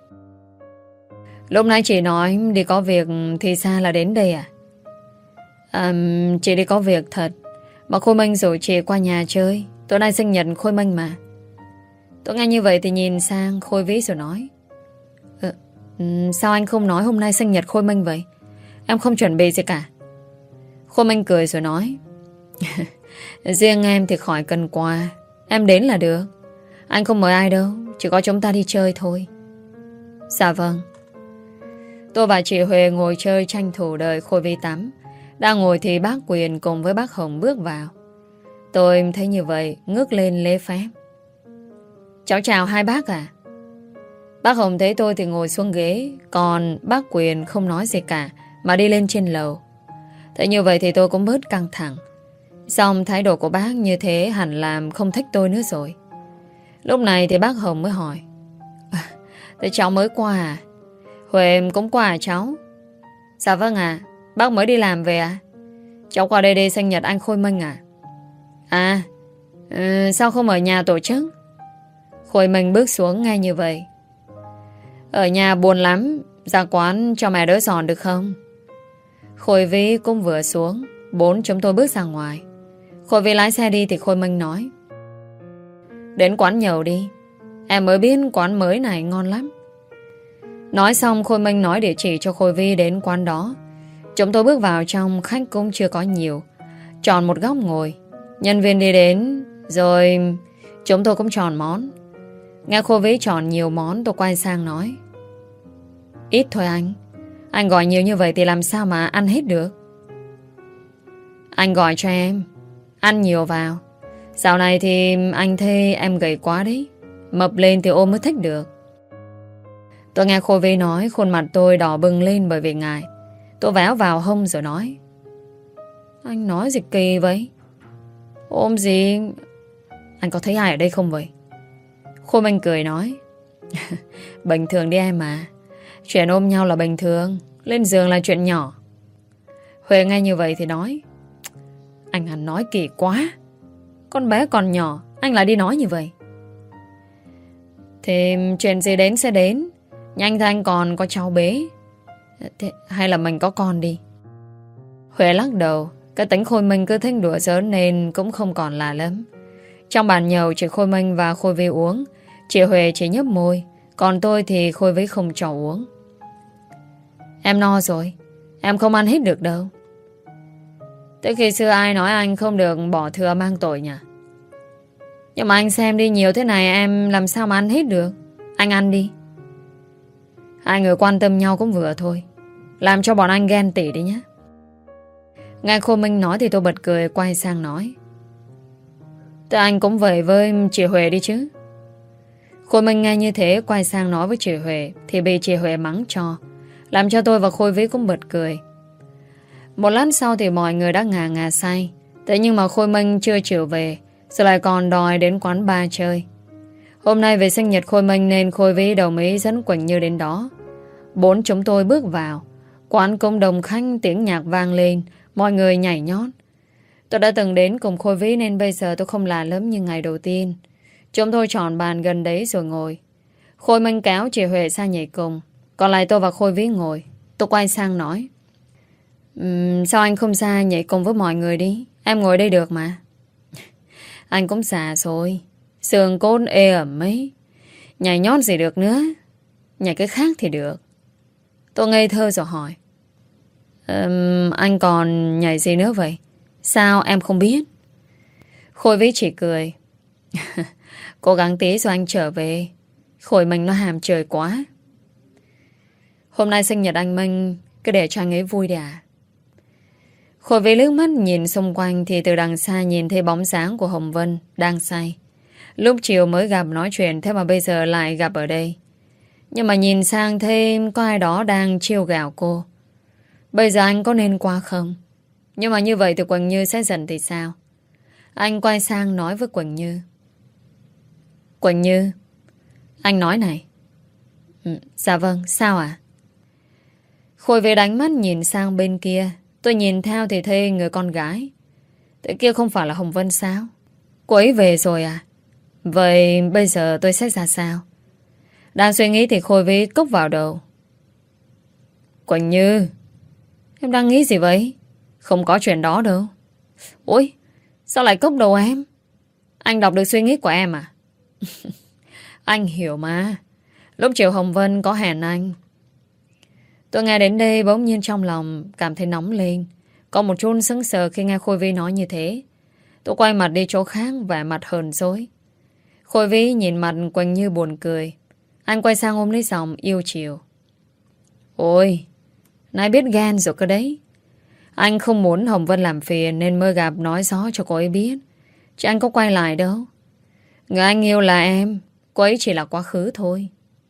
Speaker 1: Lúc nãy chị nói đi có việc thì sao là đến đây à? À, chị đi có việc thật. Mà Khôi Minh rủ chị qua nhà chơi. Tối nay sinh nhật Khôi Minh mà. Tôi nghe như vậy thì nhìn sang Khôi Vy rồi nói. Ừ, sao anh không nói hôm nay sinh nhật Khôi Minh vậy? Em không chuẩn bị gì cả. Khôi Minh cười rồi nói. Riêng em thì khỏi cần quà. Em đến là được. Anh không mời ai đâu. Chỉ có chúng ta đi chơi thôi. Dạ vâng. Tôi và chị Huệ ngồi chơi tranh thủ đợi Khôi Vy tắm. Đang ngồi thì bác Quyền cùng với bác Hồng bước vào. Tôi thấy như vậy ngước lên lễ phép. Cháu chào hai bác à? Bác Hồng thấy tôi thì ngồi xuống ghế. Còn bác Quyền không nói gì cả mà đi lên trên lầu. Thế như vậy thì tôi cũng bớt căng thẳng. Xong thái độ của bác như thế hẳn làm không thích tôi nữa rồi. Lúc này thì bác Hồng mới hỏi. À, thế cháu mới qua à? Huệ cũng qua à cháu? Dạ vâng ạ. Bác mới đi làm về à? Cháu qua đây đi sinh nhật anh Khôi Minh à? À, ừ, sao không ở nhà tổ chức? Khôi Minh bước xuống ngay như vậy. Ở nhà buồn lắm, ra quán cho mẹ đỡ giòn được không? Khôi Vy cũng vừa xuống. Bốn chúng tôi bước ra ngoài. Khôi Vy lái xe đi thì Khôi Minh nói: đến quán nhậu đi, em mới biết quán mới này ngon lắm. Nói xong Khôi Minh nói địa chỉ cho Khôi Vy đến quán đó. Chúng tôi bước vào trong, khách cũng chưa có nhiều. Chọn một góc ngồi. Nhân viên đi đến, rồi chúng tôi cũng chọn món. Nghe Khôi Vy chọn nhiều món, tôi quay sang nói: ít thôi anh. Anh gọi nhiều như vậy thì làm sao mà ăn hết được? Anh gọi cho em, ăn nhiều vào. Dạo này thì anh thấy em gầy quá đấy. Mập lên thì ôm mới thích được. Tôi nghe Khôi Vy nói, khuôn mặt tôi đỏ bừng lên bởi vì ngại. Tôi véo vào hông rồi nói: anh nói gì kỳ vậy? Ôm gì? Anh có thấy ai ở đây không vậy? Khôi Minh cười nói: bình thường đi em mà. Chuyện ôm nhau là bình thường, lên giường là chuyện nhỏ. Huệ nghe như vậy thì nói: anh ăn nói kỳ quá. Con bé còn nhỏ, anh lại đi nói như vậy. Thì chuyện gì đến sẽ đến. Nhanh thôi, anh còn có cháu bế. Thế, hay là mình có con đi? Huệ lắc đầu. Cái tính Khôi Minh cứ thích đùa giỡn nên cũng không còn lạ lắm. Trong bàn nhậu chỉ Khôi Minh và Khôi Vy uống. Chị Huệ chỉ nhấp môi. Còn tôi thì Khôi Vy không cho uống. Em no rồi, em không ăn hết được đâu. Tới khi xưa ai nói anh không được bỏ thừa mang tội nhỉ? Nhưng mà anh xem đi, nhiều thế này em làm sao mà ăn hết được. Anh ăn đi. Hai người quan tâm nhau cũng vừa thôi. Làm cho bọn anh ghen tị đi nhé. Nghe Khôi Minh nói thì tôi bật cười, quay sang nói: thế anh cũng về với chị Huệ đi chứ? Khôi Minh nghe như thế, quay sang nói với chị Huệ thì bị chị Huệ mắng cho, làm cho tôi và Khôi Vy cũng bật cười. Một lát sau thì mọi người đã ngà ngà say. Thế nhưng mà Khôi Minh chưa chịu về, rồi lại còn đòi đến quán bar chơi. Hôm nay về sinh nhật Khôi Minh nên Khôi Vy đồng ý dẫn Quỳnh Như đến đó. Bốn chúng tôi bước vào. Quán cũng đông khách, tiếng nhạc vang lên, mọi người nhảy nhót. Tôi đã từng đến cùng Khôi Vy nên bây giờ tôi không lạ lắm như ngày đầu tiên. Chúng tôi chọn bàn gần đấy rồi ngồi. Khôi Minh kéo chị Huệ sang nhảy cùng. Còn lại tôi và Khôi Vy ngồi. Tôi quay sang nói: um, sao anh không ra nhảy cùng với mọi người đi? Em ngồi đây được mà. Anh cũng già rồi, xương cốt ê ẩm ấy, nhảy nhót gì được nữa. Nhảy cái khác thì được. Tôi ngây thơ rồi hỏi: um, anh còn nhảy gì nữa vậy? Sao em không biết? Khôi Vy chỉ cười. Cố gắng tí rồi anh trở về. Khôi Minh nó hàm trời quá. Hôm nay sinh nhật anh Minh, cứ để cho anh ấy vui đi à? Khôi Vy liếc mắt nhìn xung quanh thì từ đằng xa nhìn thấy bóng dáng của Hồng Vân đang say. Lúc chiều mới gặp nói chuyện, thế mà bây giờ lại gặp ở đây. Nhưng mà nhìn sang thêm có ai đó đang trêu ghẹo cô. Bây giờ anh có nên qua không? Nhưng mà như vậy thì Quỳnh Như sẽ giận thì sao? Anh quay sang nói với Quỳnh Như: Quỳnh Như, anh nói này. Ừ, dạ vâng, sao ạ? À? Khôi Vy đánh mắt nhìn sang bên kia. Tôi nhìn theo thì thấy người con gái. Thế kia không phải là Hồng Vân sao? Cô ấy về rồi à? Vậy bây giờ tôi sẽ ra sao? Đang suy nghĩ thì Khôi Vy cốc vào đầu: Quỳnh Như, em đang nghĩ gì vậy? Không có chuyện đó đâu. Ôi, sao lại cốc đầu em? Anh đọc được suy nghĩ của em à? Anh hiểu mà. Lúc chiều Hồng Vân có hẹn anh. Tôi nghe đến đây bỗng nhiên trong lòng cảm thấy nóng lên. Có một chút sững sờ khi nghe Khôi Vy nói như thế. Tôi quay mặt đi chỗ khác, vẻ mặt hờn dỗi. Khôi Vy nhìn mặt Quỳnh Như buồn cười. Anh quay sang ôm lấy giọng yêu chiều: Ôi, nãy biết ghen rồi cơ đấy. Anh không muốn Hồng Vân làm phiền nên mới gặp nói gió cho cô ấy biết. Chứ anh có quay lại đâu. Người anh yêu là em, cô ấy chỉ là quá khứ thôi.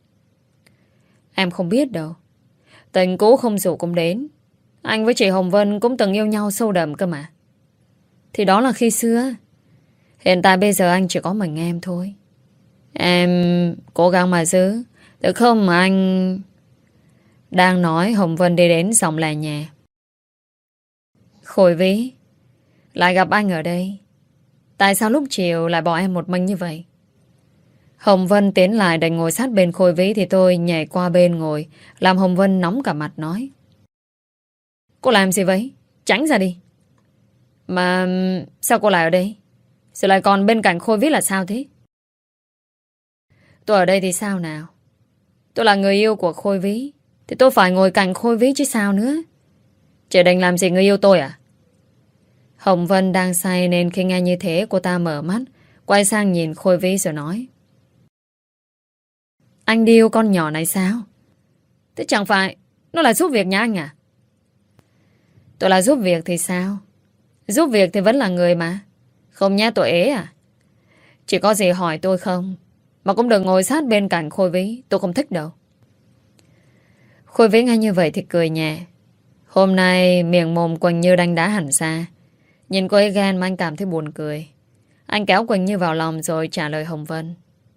Speaker 1: Em không biết đâu. Tình cũ không rủ cũng đến. Anh với chị Hồng Vân cũng từng yêu nhau sâu đậm cơ mà. Thì đó là khi xưa. Hiện tại bây giờ anh chỉ có mình em thôi. Em cố gắng mà giữ, được không mà anh... Đang nói Hồng Vân đi đến giọng là nhà. Khôi Vy, lại gặp anh ở đây. Tại sao lúc chiều lại bỏ em một mình như vậy? Hồng Vân tiến lại định ngồi sát bên Khôi Vĩ thì tôi nhảy qua bên ngồi, làm Hồng Vân nóng cả mặt nói. Cô làm gì vậy? Tránh ra đi. Mà sao cô lại ở đây? Rồi lại còn bên cạnh Khôi Vĩ là sao thế? Tôi ở đây thì sao nào? Tôi là người yêu của Khôi Vĩ, thì tôi phải ngồi cạnh Khôi Vĩ chứ sao nữa. Chị định làm gì người yêu tôi à? Hồng Vân đang say nên khi nghe như thế cô ta mở mắt, quay sang nhìn Khôi Vĩ rồi nói. Anh đi yêu con nhỏ này sao? Thế chẳng phải nó là giúp việc nhà anh à? Tôi là giúp việc thì sao? Giúp việc thì vẫn là người mà. Không nhá tôi ế à? Chỉ có gì hỏi tôi không? Mà cũng đừng ngồi sát bên cạnh Khôi Vĩ. Tôi không thích đâu. Khôi Vĩ nghe như vậy thì cười nhẹ. Hôm nay miệng mồm Quỳnh Như đánh đá hẳn ra. Nhìn cô ấy ghen mà anh cảm thấy buồn cười. Anh kéo Quỳnh Như vào lòng rồi trả lời Hồng Vân.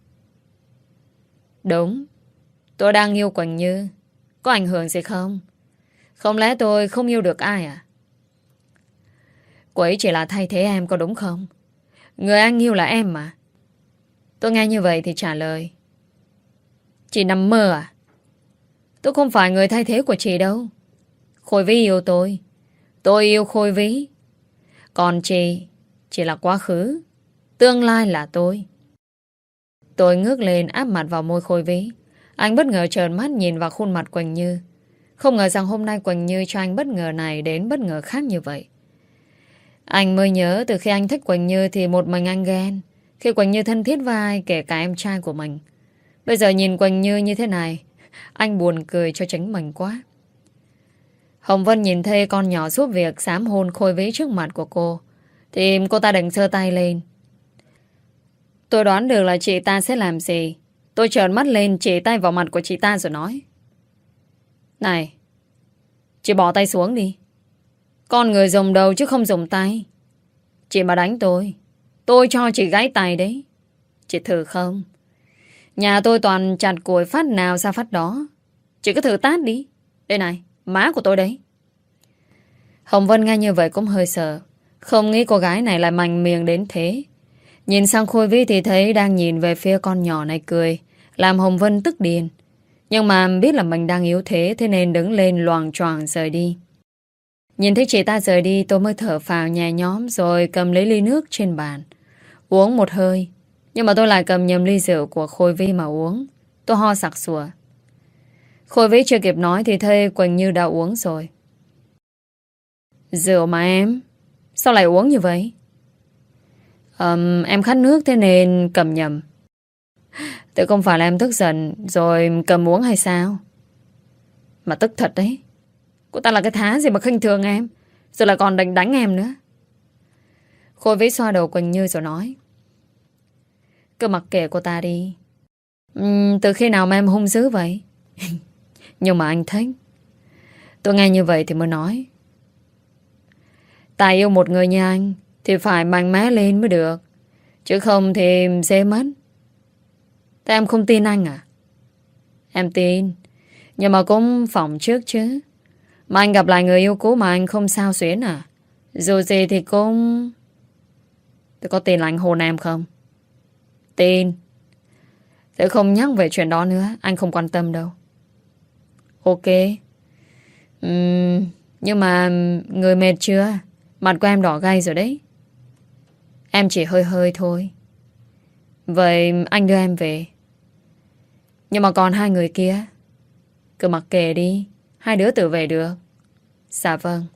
Speaker 1: Đúng, tôi đang yêu Quỳnh Như. Có ảnh hưởng gì không? Không lẽ tôi không yêu được ai à? Cô ấy chỉ là thay thế em có đúng không? Người anh yêu là em mà. Tôi nghe như vậy thì trả lời. Chị nằm mơ à? Tôi không phải người thay thế của chị đâu. Khôi Vĩ yêu tôi. Tôi yêu Khôi Vĩ. Còn chị chỉ là quá khứ. Tương lai là tôi. Tôi ngước lên áp mặt vào môi Khôi Vĩ. Anh bất ngờ trợn mắt nhìn vào khuôn mặt Quỳnh Như. Không ngờ rằng hôm nay Quỳnh Như cho anh bất ngờ này đến bất ngờ khác như vậy. Anh mới nhớ từ khi anh thích Quỳnh Như thì một mình anh ghen. Khi Quỳnh Như thân thiết với ai kể cả em trai của mình. Bây giờ nhìn Quỳnh Như như thế này, anh buồn cười cho chính mình quá. Hồng Vân nhìn thấy con nhỏ giúp việc sám hôn Khôi Vĩ trước mặt của cô thì cô ta định giơ tay lên. Tôi đoán được là chị ta sẽ làm gì. Tôi trợn mắt lên chỉ tay vào mặt của chị ta rồi nói. Này, chị bỏ tay xuống đi. Con người dùng đầu chứ không dùng tay. Chị mà đánh tôi, tôi cho chị gãy tay đấy. Chị thử không? Nhà tôi toàn chặt củi phát nào ra phát đó. Chị cứ thử tát đi. Đây này, má của tôi đấy. Hồng Vân nghe như vậy cũng hơi sợ. Không nghĩ cô gái này lại mạnh miệng đến thế. Nhìn sang Khôi Vĩ thì thấy đang nhìn về phía con nhỏ này cười, làm Hồng Vân tức điên. Nhưng mà biết là mình đang yếu thế, thế nên đứng lên loạng choạng rời đi. Nhìn thấy chị ta rời đi, tôi mới thở phào nhẹ nhõm rồi cầm lấy ly nước trên bàn, uống một hơi. Nhưng mà tôi lại cầm nhầm ly rượu của Khôi Vĩ mà uống. Tôi ho sặc sụa. Khôi Vĩ chưa kịp nói thì thấy Quỳnh Như đã uống rồi. Rượu mà em, sao lại uống như vậy? Um, em khát nước thế nên cầm nhầm. Tự không phải là em tức giận rồi cầm uống hay sao? Mà tức thật đấy. Cô ta là cái thá gì mà khinh thường em, rồi lại còn đánh đánh em nữa. Khôi Vĩ xoa đầu Quỳnh Như rồi nói. Cứ mặc kệ cô ta đi. uhm, Từ khi nào mà em hung dữ vậy? Nhưng mà anh thích. Tôi nghe như vậy thì mới nói. Tài yêu một người như anh thì phải mạnh mẽ lên mới được, chứ không thì dễ mất. Thế em không tin anh à? Em tin, nhưng mà cũng phỏng trước chứ. Mà anh gặp lại người yêu cũ mà anh không sao xuyến à? Dù gì thì cũng... Tôi có tin là anh hôn em không? Tin. Thế không nhắc về chuyện đó nữa. Anh không quan tâm đâu. Ok. uhm, Nhưng mà người mệt chưa? Mặt của em đỏ gay rồi đấy. Em chỉ hơi hơi thôi. Vậy anh đưa em về. Nhưng mà còn hai người kia, cứ mặc kệ đi. Hai đứa tự về được. Dạ vâng.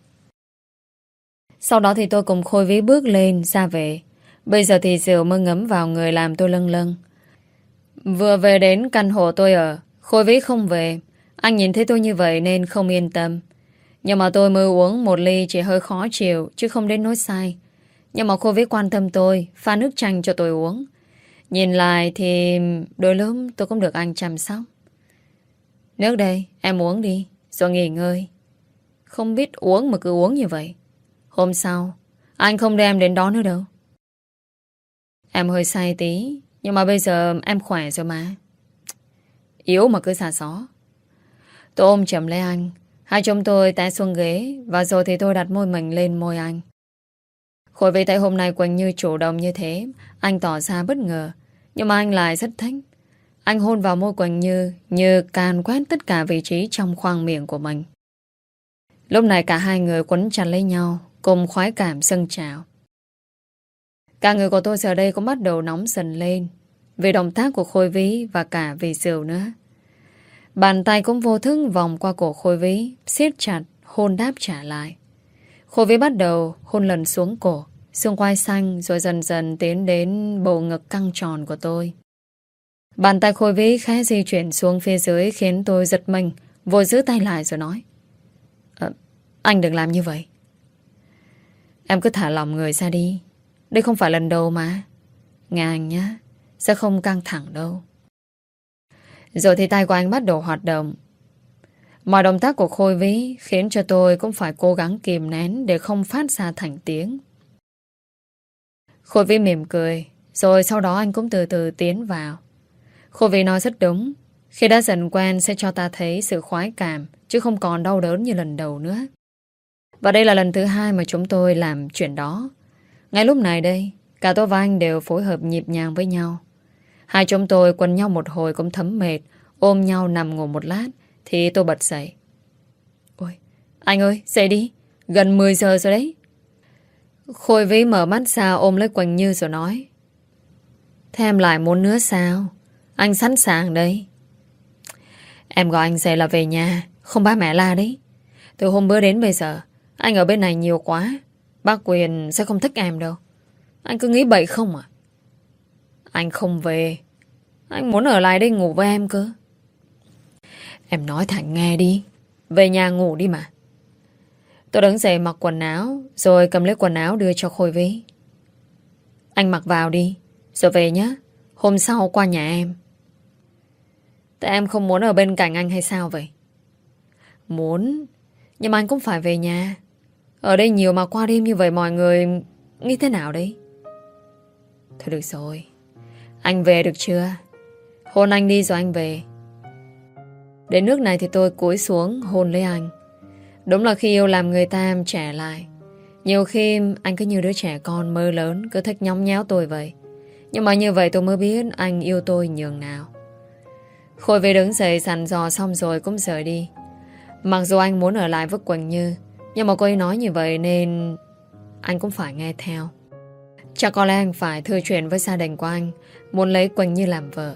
Speaker 1: Sau đó thì tôi cùng Khôi Vĩ bước lên ra về. Bây giờ thì rượu mới ngấm vào người làm tôi lâng lâng. Vừa về đến căn hộ tôi ở, Khôi Vĩ không về. Anh nhìn thấy tôi như vậy nên không yên tâm. Nhưng mà tôi mới uống một ly chỉ hơi khó chịu, chứ không đến nỗi sai. Nhưng mà Khôi Vĩ quan tâm tôi, pha nước chanh cho tôi uống. Nhìn lại thì đôi lúc tôi cũng được anh chăm sóc. Nước đây, em uống đi, rồi nghỉ ngơi. Không biết uống mà cứ uống như vậy. Hôm sau, anh không đem đến đó nữa đâu. Em hơi say tí, nhưng mà bây giờ em khỏe rồi mà. Yếu mà cứ xả gió. Tôi ôm chầm lấy anh. Hai chúng tôi té xuống ghế, và rồi thì tôi đặt môi mình lên môi anh. Khôi Vy thấy hôm nay Quỳnh Như chủ động như thế, anh tỏ ra bất ngờ. Nhưng mà anh lại rất thích. Anh hôn vào môi Quỳnh Như như càn quét tất cả vị trí trong khoang miệng của mình. Lúc này cả hai người quấn chặt lấy nhau, cùng khoái cảm dâng trào. Cả người của tôi giờ đây cũng bắt đầu nóng dần lên, vì động tác của Khôi Vy và cả vì rượu nữa. Bàn tay cũng vô thức vòng qua cổ Khôi Vy, siết chặt, hôn đáp trả lại. Khôi Vy bắt đầu hôn lần xuống cổ, xương quai xanh, rồi dần dần tiến đến bầu ngực căng tròn của tôi. Bàn tay Khôi Vy khẽ di chuyển xuống phía dưới khiến tôi giật mình, vội giữ tay lại rồi nói: à, Anh đừng làm như vậy. Em cứ thả lỏng người ra đi. Đây không phải lần đầu mà. Nghe anh nhé, sẽ không căng thẳng đâu. Rồi thì tay của anh bắt đầu hoạt động. Mọi động tác của Khôi Vy khiến cho tôi cũng phải cố gắng kìm nén để không phát ra thành tiếng. Khôi Vy mỉm cười, rồi sau đó anh cũng từ từ tiến vào. Khôi Vy nói rất đúng. Khi đã dần quen sẽ cho ta thấy sự khoái cảm, chứ không còn đau đớn như lần đầu nữa. Và đây là lần thứ hai mà chúng tôi làm chuyện đó. Ngay lúc này đây, cả tôi và anh đều phối hợp nhịp nhàng với nhau. Hai chúng tôi quấn nhau một hồi cũng thấm mệt, ôm nhau nằm ngủ một lát, thì tôi bật dậy. Ôi, anh ơi, dậy đi, gần mười giờ rồi đấy. Khôi Vy mở mắt ra ôm lấy Quỳnh Như rồi nói: Thế em lại muốn nữa sao? Anh sẵn sàng đấy. Em gọi anh dậy là về nhà, không ba mẹ la đấy. Từ hôm bữa đến bây giờ, anh ở bên này nhiều quá, bác Quyền sẽ không thích em đâu. Anh cứ nghĩ bậy không à? Anh không về, anh muốn ở lại đây ngủ với em cơ. Em nói thẳng nghe đi, về nhà ngủ đi mà. Tôi đứng dậy mặc quần áo, rồi cầm lấy quần áo đưa cho Khôi Vy. Anh mặc vào đi, rồi về nhé. Hôm sau qua nhà em. Tại em không muốn ở bên cạnh anh hay sao vậy? Muốn, nhưng mà anh cũng phải về nhà. Ở đây nhiều mà qua đêm như vậy mọi người nghĩ thế nào đấy? Thôi được rồi, anh về được chưa? Hôn anh đi rồi anh về. Đến nước này thì tôi cúi xuống hôn lấy anh. Đúng là khi yêu làm người ta trẻ lại. Nhiều khi anh cứ như đứa trẻ con mơ lớn, cứ thích nhõng nhẽo tôi vậy. Nhưng mà như vậy tôi mới biết anh yêu tôi nhường nào. Khôi Vy đứng dậy sẵn dò xong rồi cũng rời đi. Mặc dù anh muốn ở lại với Quỳnh Như, nhưng mà cô ấy nói như vậy nên anh cũng phải nghe theo. Chắc có lẽ anh phải thư chuyện với gia đình của anh, muốn lấy Quỳnh Như làm vợ.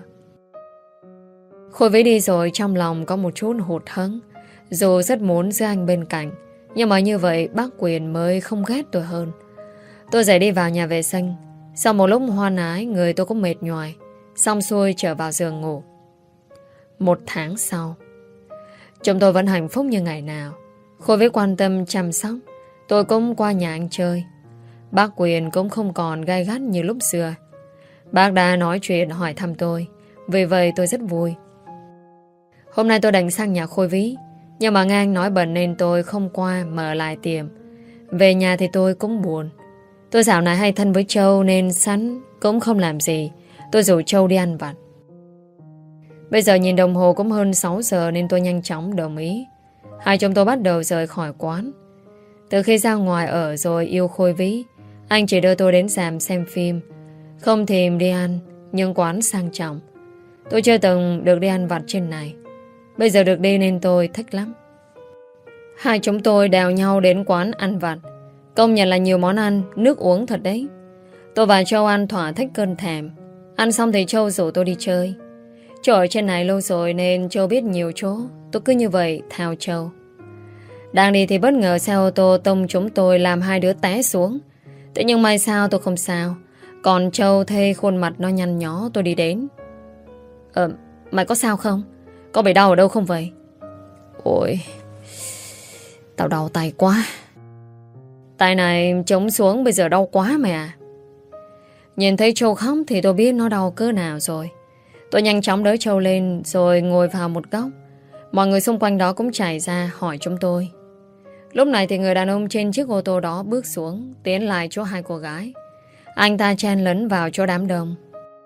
Speaker 1: Khôi Vy đi rồi trong lòng có một chút hụt hẫng. Dù rất muốn giữ anh bên cạnh, nhưng mà như vậy bác Quyền mới không ghét tôi hơn. Tôi dậy đi vào nhà vệ sinh. Sau một lúc hoan ái, người tôi cũng mệt nhoài. Xong xuôi trở vào giường ngủ. Một tháng sau, chúng tôi vẫn hạnh phúc như ngày nào. Khôi Vy quan tâm chăm sóc. Tôi cũng qua nhà anh chơi. Bác Quyền cũng không còn gay gắt như lúc xưa. Bác đã nói chuyện hỏi thăm tôi. Vì vậy tôi rất vui. Hôm nay tôi đành sang nhà Khôi Vy, nhưng mà nghe anh nói bận nên tôi không qua mở lại tiệm. Về nhà thì tôi cũng buồn. Tôi dạo này hay thân với Châu nên sẵn cũng không làm gì. Tôi rủ Châu đi ăn vặt. Bây giờ nhìn đồng hồ cũng hơn sáu giờ nên tôi nhanh chóng đồng ý. Hai chúng tôi bắt đầu rời khỏi quán. Từ khi ra ngoài ở rồi yêu Khôi Vy, anh chỉ đưa tôi đến rạp xem phim, không thèm đi ăn, nhưng quán sang trọng. Tôi chưa từng được đi ăn vặt trên này. Bây giờ được đi nên tôi thích lắm. Hai chúng tôi đèo nhau đến quán ăn vặt. Công nhận là nhiều món ăn, nước uống thật đấy. Tôi và Châu ăn thỏa thích cơn thèm. Ăn xong thì Châu rủ tôi đi chơi. Châu ở trên này lâu rồi nên Châu biết nhiều chỗ. Tôi cứ như vậy theo Châu. Đang đi thì bất ngờ xe ô tô tông chúng tôi làm hai đứa té xuống. Tự nhiên may sao tôi không sao. Còn Châu thê khuôn mặt nó nhăn nhó tôi đi đến. Ờ, mày có sao không? Có bị đau ở đâu không vậy? Ôi, tao đau tay quá. Tay này chống xuống bây giờ đau quá mày à. Nhìn thấy Châu khóc thì tôi biết nó đau cỡ nào rồi. Tôi nhanh chóng đỡ Châu lên rồi ngồi vào một góc. Mọi người xung quanh đó cũng chạy ra hỏi chúng tôi. Lúc này thì người đàn ông trên chiếc ô tô đó bước xuống, tiến lại chỗ hai cô gái. Anh ta chen lấn vào chỗ đám đông.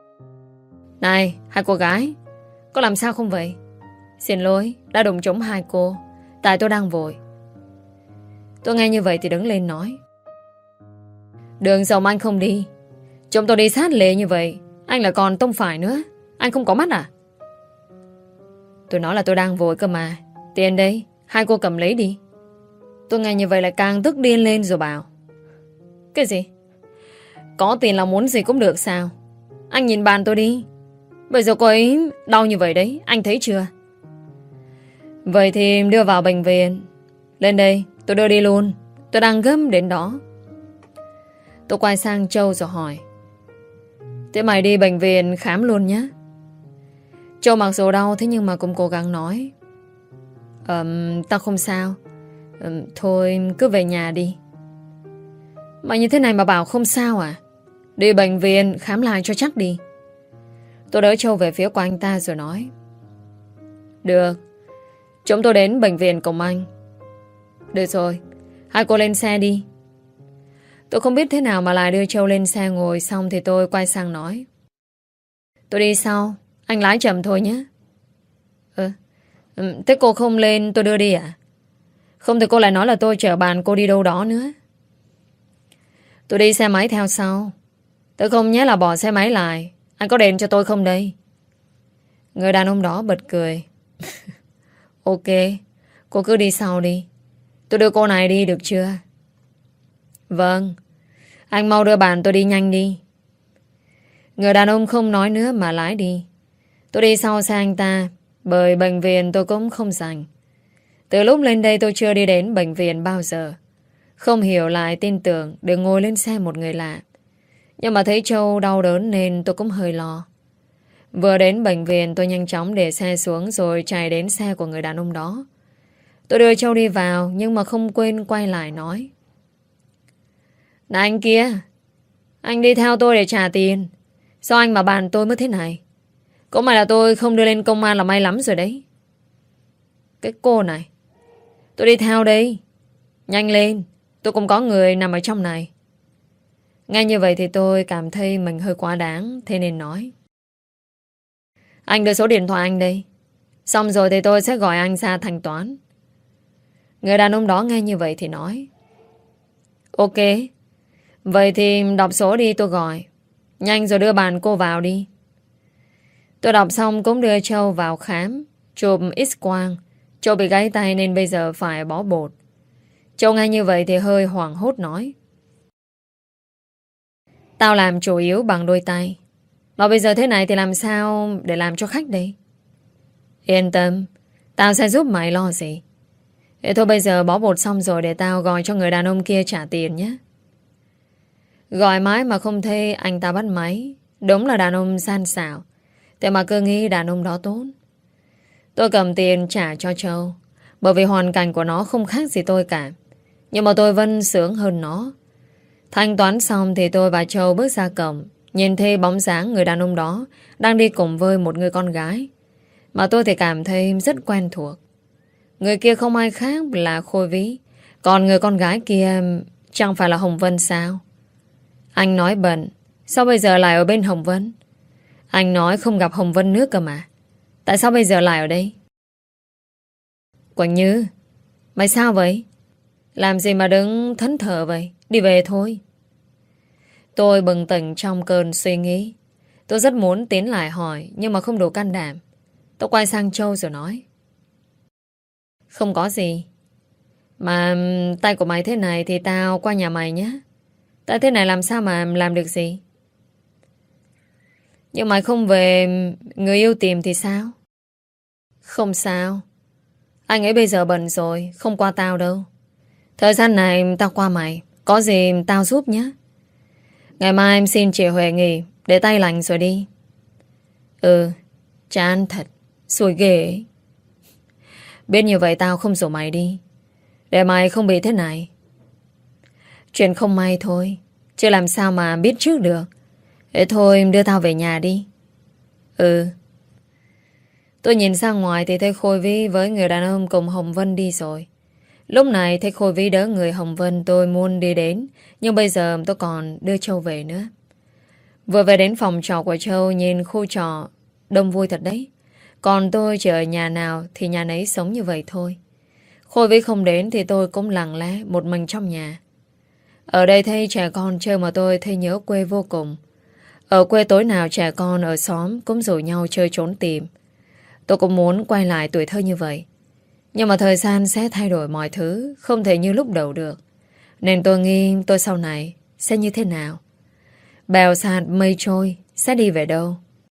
Speaker 1: Này, hai cô gái, có làm sao không vậy? Xin lỗi, đã đụng trúng hai cô. Tại tôi đang vội. Tôi nghe như vậy thì đứng lên nói. Đường rộng anh không đi. Chúng tôi đi sát lề như vậy, anh lại còn tông phải nữa. Anh không có mắt à? Tôi nói là tôi đang vội cơ mà. Tiền đây, hai cô cầm lấy đi. Tôi nghe như vậy lại càng tức điên lên rồi bảo. Cái gì? Có tiền là muốn gì cũng được sao? Anh nhìn bàn tôi đi. Bây giờ cô ấy đau như vậy đấy, anh thấy chưa? Vậy thì đưa vào bệnh viện. Lên đây, tôi đưa đi luôn. Tôi đang gấp đến đó. Tôi quay sang Châu rồi hỏi. Thế mày đi bệnh viện khám luôn nhé. Châu mặc dù đau thế nhưng mà cũng cố gắng nói. Ờm, tao không sao. Ờm, thôi cứ về nhà đi. Mày như thế này mà bảo không sao à? Đi bệnh viện khám lại cho chắc đi. Tôi đỡ Châu về phía của anh ta rồi nói. Được. Chúng tôi đến bệnh viện cùng anh. Được rồi, hai cô lên xe đi. Tôi không biết thế nào mà lại đưa Châu lên xe ngồi. Xong thì tôi quay sang nói. Tôi đi sau. Anh lái chậm thôi nhé. Ừ, thế cô không lên tôi đưa đi à? Không thì cô lại nói là tôi chở bạn cô đi đâu đó nữa. Tôi đi xe máy theo sau. Tôi không nhớ là bỏ xe máy lại. Anh có đền cho tôi không đây? Người đàn ông đó bật cười. Ok, cô cứ đi sau đi. Tôi đưa cô này đi được chưa? Vâng. Anh mau đưa bạn tôi đi nhanh đi. Người đàn ông không nói nữa mà lái đi. Tôi đi sau xe anh ta. Bởi bệnh viện tôi cũng không rành. Từ lúc lên đây tôi chưa đi đến bệnh viện bao giờ. Không hiểu lại tin tưởng để ngồi lên xe một người lạ. Nhưng mà thấy Châu đau đớn nên tôi cũng hơi lo. Vừa đến bệnh viện tôi nhanh chóng để xe xuống rồi chạy đến xe của người đàn ông đó. Tôi đưa Châu đi vào nhưng mà không quên quay lại nói. Này anh kia, anh đi theo tôi để trả tiền. Sao anh mà bàn tôi mới thế này? Có mà là tôi không đưa lên công an là may lắm rồi đấy. Cái cô này, tôi đi theo đây. Nhanh lên, tôi cũng có người nằm ở trong này. Ngay như vậy thì tôi cảm thấy mình hơi quá đáng. Thế nên nói. Anh đưa số điện thoại anh đây. Xong rồi thì tôi sẽ gọi anh ra thanh toán. Người đàn ông đó nghe như vậy thì nói. Ok. Vậy thì đọc số đi tôi gọi. Nhanh rồi đưa bàn cô vào đi. Tôi đọc xong cũng đưa Châu vào khám. Chụp X-quang. Châu bị gãy tay nên bây giờ phải bó bột. Châu nghe như vậy thì hơi hoảng hốt nói. Tao làm chủ yếu bằng đôi tay. Mà bây giờ thế này thì làm sao để làm cho khách đây? Yên tâm. Tao sẽ giúp mày lo gì. Thế thôi bây giờ bó bột xong rồi để tao gọi cho người đàn ông kia trả tiền nhé. Gọi mãi mà không thấy anh ta bắt máy. Đúng là đàn ông gian xảo. Thế mà cứ nghĩ đàn ông đó tốt. Tôi cầm tiền trả cho Châu. Bởi vì hoàn cảnh của nó không khác gì tôi cả. Nhưng mà tôi vẫn sướng hơn nó. Thanh toán xong thì tôi và Châu bước ra cổng. Nhìn thấy bóng dáng người đàn ông đó đang đi cùng với một người con gái. Mà tôi thì cảm thấy rất quen thuộc. Người kia không ai khác là Khôi Vĩ. Còn người con gái kia chẳng phải là Hồng Vân sao? Anh nói bận. Sao bây giờ lại ở bên Hồng Vân? Anh nói không gặp Hồng Vân nữa cơ mà. Tại sao bây giờ lại ở đây? Quỳnh Như, mày sao vậy? Làm gì mà đứng thẫn thờ vậy? Đi về thôi. Tôi bừng tỉnh trong cơn suy nghĩ. Tôi rất muốn tiến lại hỏi nhưng mà không đủ can đảm. Tôi quay sang Châu rồi nói. Không có gì. Mà tay của mày thế này thì tao qua nhà mày nhé. Tại thế này làm sao mà làm được gì? Nhưng mày không về người yêu tìm thì sao? Không sao. Anh ấy bây giờ bận rồi. Không qua tao đâu. Thời gian này tao qua mày. Có gì tao giúp nhé. Ngày mai em xin chị Huệ nghỉ. Để tay lành rồi đi. Ừ. Chán thật. Xui ghê ấy. Biết như vậy tao không rủ mày đi. Để mày không bị thế này. Chuyện không may thôi. Chứ làm sao mà biết trước được. Thế thôi đưa tao về nhà đi. Ừ. Tôi nhìn ra ngoài thì thấy Khôi Vĩ với người đàn ông cùng Hồng Vân đi rồi. Lúc này thấy Khôi Vĩ đỡ người Hồng Vân tôi muốn đi đến. Nhưng bây giờ tôi còn đưa Châu về nữa. Vừa về đến phòng trọ của Châu, nhìn khu trọ đông vui thật đấy. Còn tôi chỉ ở nhà nào thì nhà nấy sống như vậy thôi. Khôi Vĩ không đến thì tôi cũng lặng lẽ một mình trong nhà. Ở đây thấy trẻ con chơi mà tôi thấy nhớ quê vô cùng. Ở quê tối nào trẻ con ở xóm cũng rủ nhau chơi trốn tìm. Tôi cũng muốn quay lại tuổi thơ như vậy. Nhưng mà thời gian sẽ thay đổi mọi thứ, không thể như lúc đầu được. Nên tôi nghĩ tôi sau này sẽ như thế nào. Bèo sạt mây trôi, sẽ đi về đâu?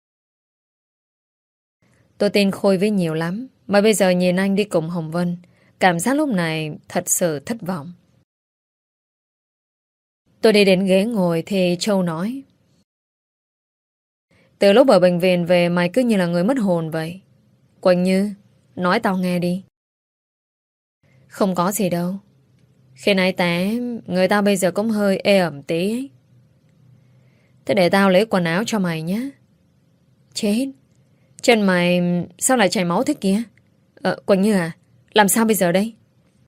Speaker 1: Tôi tin Khôi với nhiều lắm. Mà bây giờ nhìn anh đi cùng Hồng Vân, cảm giác lúc này thật sự thất vọng. Tôi đi đến ghế ngồi thì Châu nói: từ lúc ở bệnh viện về mày cứ như là người mất hồn vậy. Quỳnh Như, nói tao nghe đi. Không có gì đâu. Khi nãy té, người ta bây giờ cũng hơi ê ẩm tí ấy. Thế để tao lấy quần áo cho mày nhé. Chết, chân mày sao lại chảy máu thế kia? Ờ, Quỳnh Như à, làm sao bây giờ đây?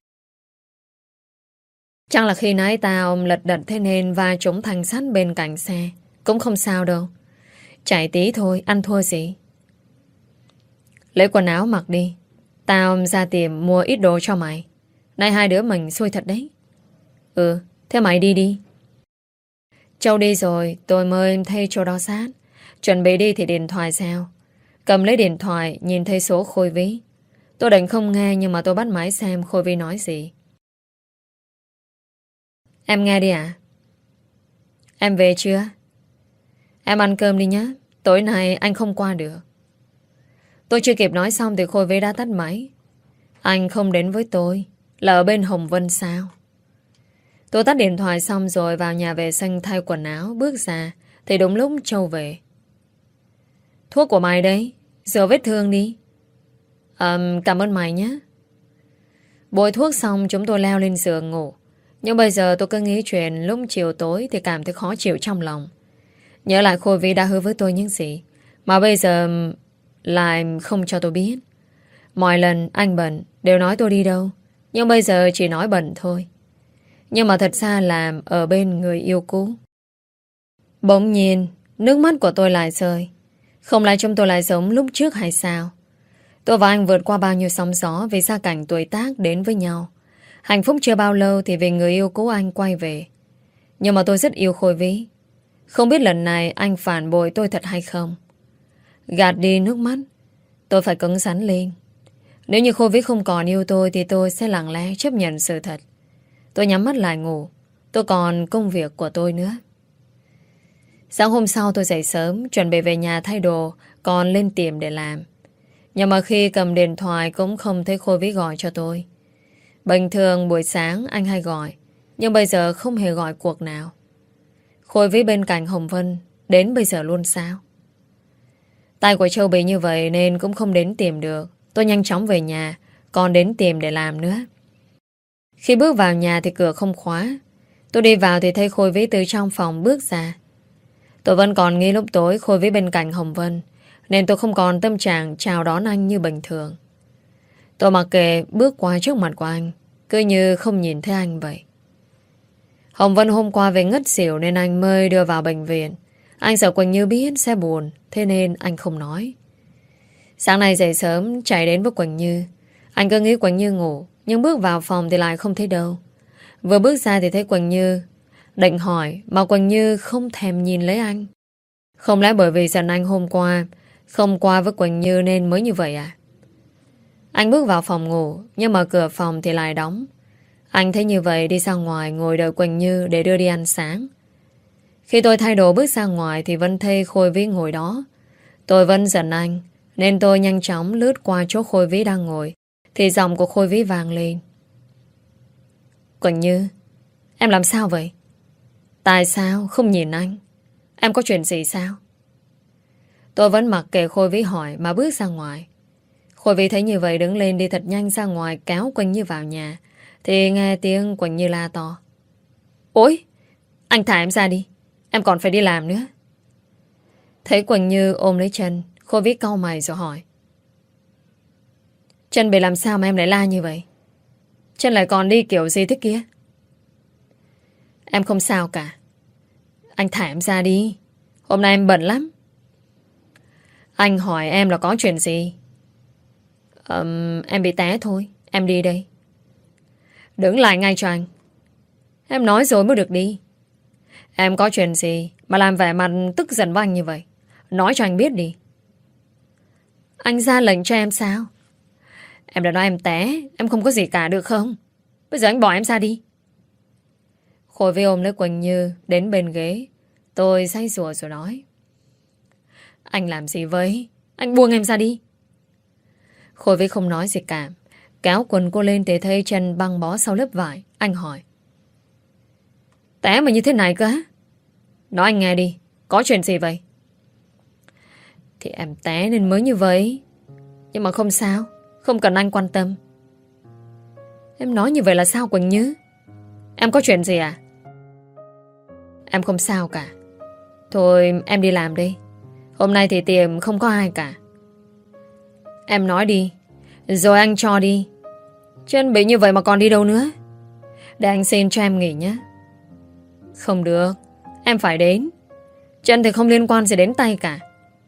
Speaker 1: Chắc là khi nãy tao lật đật thế nên va trúng thanh sắt bên cạnh xe. Cũng không sao đâu. Chảy tí thôi, ăn thua gì. Lấy quần áo mặc đi. Tao ra tiệm mua ít đồ cho mày. Nay hai đứa mình xui thật đấy. Ừ, thế mày đi đi. Châu đi rồi, tôi mới thấy chỗ đó sát. Chuẩn bị đi thì điện thoại sao? Cầm lấy điện thoại, nhìn thấy số Khôi Vy. Tôi định không nghe nhưng mà tôi bắt máy xem Khôi Vy nói gì. Em nghe đi ạ. Em về chưa? Em ăn cơm đi nhé. Tối nay anh không qua được. Tôi chưa kịp nói xong thì Khôi Vy đã tắt máy. Anh không đến với tôi, là ở bên Hồng Vân sao? Tôi tắt điện thoại xong rồi vào nhà vệ sinh thay quần áo, bước ra thì đúng lúc Châu về. Thuốc của mày đấy, rửa vết thương đi. um, Cảm ơn mày nhé. Bôi thuốc xong chúng tôi leo lên giường ngủ. Nhưng bây giờ tôi cứ nghĩ chuyện lúc chiều tối thì cảm thấy khó chịu trong lòng. Nhớ lại Khôi Vy đã hứa với tôi những gì mà bây giờ lại không cho tôi biết. Mọi lần anh bận đều nói tôi đi đâu, nhưng bây giờ chỉ nói bận thôi. Nhưng mà thật ra là ở bên người yêu cũ. Bỗng nhiên nước mắt của tôi lại rơi. Không lẽ chúng tôi lại giống lúc trước hay sao? Tôi và anh vượt qua bao nhiêu sóng gió vì gia cảnh tuổi tác đến với nhau. Hạnh phúc chưa bao lâu thì vì người yêu cũ anh quay về. Nhưng mà tôi rất yêu Khôi Vy. Không biết lần này anh phản bội tôi thật hay không. Gạt đi nước mắt, tôi phải cứng rắn lên. Nếu như Khôi Vy không còn yêu tôi thì tôi sẽ lặng lẽ chấp nhận sự thật. Tôi nhắm mắt lại ngủ. Tôi còn công việc của tôi nữa. Sáng hôm sau tôi dậy sớm, chuẩn bị về nhà thay đồ, còn lên tiệm để làm. Nhưng mà khi cầm điện thoại cũng không thấy Khôi Vy gọi cho tôi. Bình thường buổi sáng anh hay gọi, nhưng bây giờ không hề gọi cuộc nào. Khôi Vy bên cạnh Hồng Vân đến bây giờ luôn sao? Tay của Châu bị như vậy nên cũng không đến tìm được. Tôi nhanh chóng về nhà, còn đến tìm để làm nữa. Khi bước vào nhà thì cửa không khóa. Tôi đi vào thì thấy Khôi Vy từ trong phòng bước ra. Tôi vẫn còn nghĩ lúc tối Khôi Vy bên cạnh Hồng Vân, nên tôi không còn tâm trạng chào đón anh như bình thường. Tôi mặc kệ bước qua trước mặt của anh, cứ như không nhìn thấy anh vậy. Hồng Vân hôm qua về ngất xỉu nên anh mới đưa vào bệnh viện. Anh sợ Quỳnh Như biết sẽ buồn, thế nên anh không nói. Sáng nay dậy sớm chạy đến với Quỳnh Như. Anh cứ nghĩ Quỳnh Như ngủ, nhưng bước vào phòng thì lại không thấy đâu. Vừa bước ra thì thấy Quỳnh Như. Định hỏi mà Quỳnh Như không thèm nhìn lấy anh. Không lẽ bởi vì giận anh hôm qua không qua với Quỳnh Như nên mới như vậy à? Anh bước vào phòng ngủ, nhưng mà cửa phòng thì lại đóng. Anh thấy như vậy đi ra ngoài ngồi đợi Quỳnh Như để đưa đi ăn sáng. Khi tôi thay đồ bước ra ngoài thì vẫn thấy Khôi Vy ngồi đó. Tôi vẫn giận anh, nên tôi nhanh chóng lướt qua chỗ Khôi Vy đang ngồi. Thì giọng của Khôi Vy vang lên. Quỳnh Như, em làm sao vậy? Tại sao không nhìn anh? Em có chuyện gì sao? Tôi vẫn mặc kệ Khôi Vy hỏi mà bước ra ngoài. Khôi Vy thấy như vậy đứng lên đi thật nhanh ra ngoài kéo Quỳnh Như vào nhà. Thì nghe tiếng Quỳnh Như la to. Ôi, anh thả em ra đi, em còn phải đi làm nữa. Thấy Quỳnh Như ôm lấy chân, Khôi Vy cau mày rồi hỏi. Chân bị làm sao mà em lại la như vậy? Chân lại còn đi kiểu gì thế kia? Em không sao cả. Anh thả em ra đi, hôm nay em bận lắm. Anh hỏi em là có chuyện gì? um, Em bị té thôi, em đi đây. Đứng lại ngay cho anh. Em nói rồi mới được đi. Em có chuyện gì mà làm vẻ mặt tức giận với anh như vậy? Nói cho anh biết đi. Anh ra lệnh cho em sao? Em đã nói em té, em không có gì cả được không? Bây giờ anh bỏ em ra đi. Khôi Vi ôm lấy Quỳnh Như đến bên ghế. Tôi say sủa rồi nói. Anh làm gì vậy? Anh buông em ra đi. Khôi Vi không nói gì cả. Kéo quần cô lên để thấy chân băng bó sau lớp vải. Anh hỏi. Té mà như thế này cơ á? Nói anh nghe đi. Có chuyện gì vậy? Thì em té nên mới như vậy. Nhưng mà không sao. Không cần anh quan tâm. Em nói như vậy là sao Quỳnh Như? Em có chuyện gì à? Em không sao cả. Thôi em đi làm đi. Hôm nay thì tiệm không có ai cả. Em nói đi. Rồi anh cho đi. Chân bị như vậy mà còn đi đâu nữa. Để anh xin cho em nghỉ nhé. Không được. Em phải đến. Chân thì không liên quan gì đến tay cả.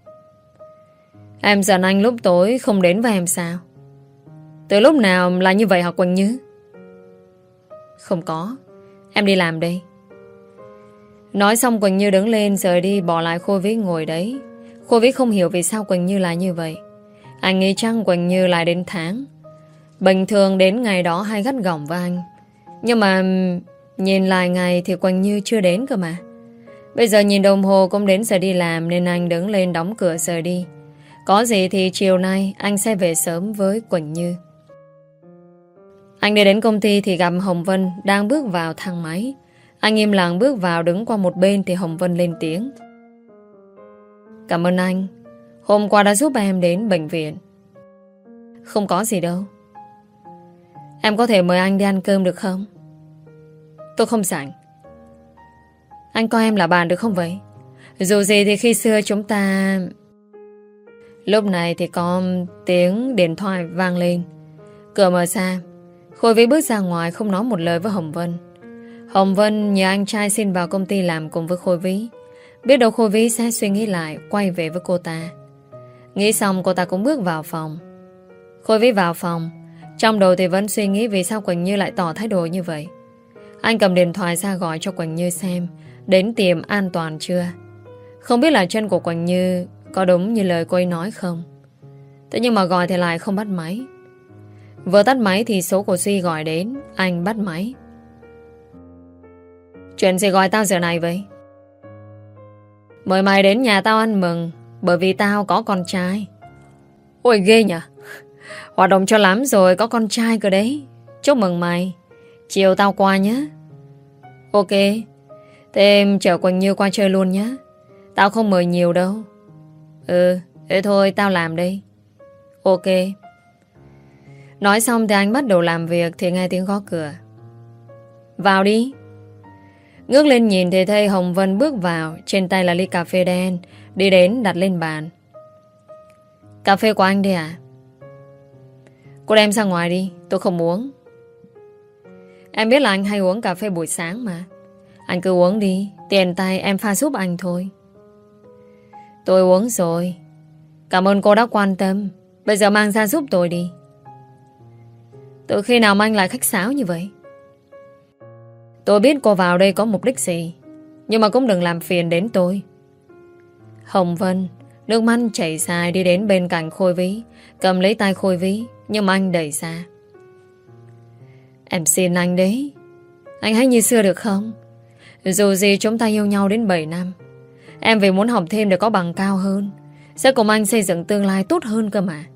Speaker 1: Em giận anh lúc tối không đến với em sao? Từ lúc nào là như vậy hả Quỳnh Như? Không có. Em đi làm đây. Nói xong Quỳnh Như đứng lên rời đi, bỏ lại Khôi Vi ngồi đấy. Khôi Vi không hiểu vì sao Quỳnh Như lại như vậy. Anh nghĩ chăng Quỳnh Như lại đến tháng. Bình thường đến ngày đó hay gắt gỏng với anh. Nhưng mà nhìn lại ngày thì Quỳnh Như chưa đến cơ mà. Bây giờ nhìn đồng hồ cũng đến giờ đi làm, nên anh đứng lên đóng cửa rời đi. Có gì thì chiều nay anh sẽ về sớm với Quỳnh Như. Anh đi đến công ty thì gặp Hồng Vân đang bước vào thang máy. Anh im lặng bước vào, đứng qua một bên thì Hồng Vân lên tiếng. Cảm ơn anh. Hôm qua đã giúp em đến bệnh viện. Không có gì đâu. Em có thể mời anh đi ăn cơm được không? Tôi không rảnh. Anh coi em là bạn được không vậy? Dù gì thì khi xưa chúng ta... Lúc này thì có tiếng điện thoại vang lên. Cửa mở ra. Khôi Vi bước ra ngoài không nói một lời với Hồng Vân. Hồng Vân nhờ anh trai xin vào công ty làm cùng với Khôi Vi. Biết đâu Khôi Vi sẽ suy nghĩ lại, quay về với cô ta. Nghĩ xong cô ta cũng bước vào phòng. Khôi Vi vào phòng. Trong đầu thì vẫn suy nghĩ vì sao Quỳnh Như lại tỏ thái độ như vậy. Anh cầm điện thoại ra gọi cho Quỳnh Như xem đến tiệm an toàn chưa. Không biết là chân của Quỳnh Như có đúng như lời cô ấy nói không. Thế nhưng mà gọi thì lại không bắt máy. Vừa tắt máy thì số của Duy gọi đến. Anh bắt máy. Chuyện gì gọi tao giờ này vậy? Mời mày đến nhà tao ăn mừng bởi vì tao có con trai. Ôi ghê nhỉ. Hoạt động cho lắm rồi, có con trai cơ đấy. Chúc mừng mày. Chiều tao qua nhé. Ok. Thế em chở Quỳnh Như qua chơi luôn nhé. Tao không mời nhiều đâu. Ừ, thế thôi tao làm đây. Ok. Nói xong thì anh bắt đầu làm việc thì nghe tiếng gõ cửa. Vào đi. Ngước lên nhìn thì thấy Hồng Vân bước vào. Trên tay là ly cà phê đen. Đi đến đặt lên bàn. Cà phê của anh đây à? Cô đem ra ngoài đi. Tôi không uống. Em biết là anh hay uống cà phê buổi sáng mà. Anh cứ uống đi. Tiền tay em pha giúp anh thôi. Tôi uống rồi. Cảm ơn cô đã quan tâm. Bây giờ mang ra giúp tôi đi. Từ khi nào mà anh lại khách sáo như vậy? Tôi biết cô vào đây có mục đích gì, nhưng mà cũng đừng làm phiền đến tôi. Hồng Vân nước mắt chảy dài đi đến bên cạnh Khôi Vi, cầm lấy tay Khôi Vi, nhưng mà anh đẩy ra. Em xin anh đấy. Anh hãy như xưa được không? Dù gì chúng ta yêu nhau đến bảy năm. Em vì muốn học thêm để có bằng cao hơn, sẽ cùng anh xây dựng tương lai tốt hơn cơ mà.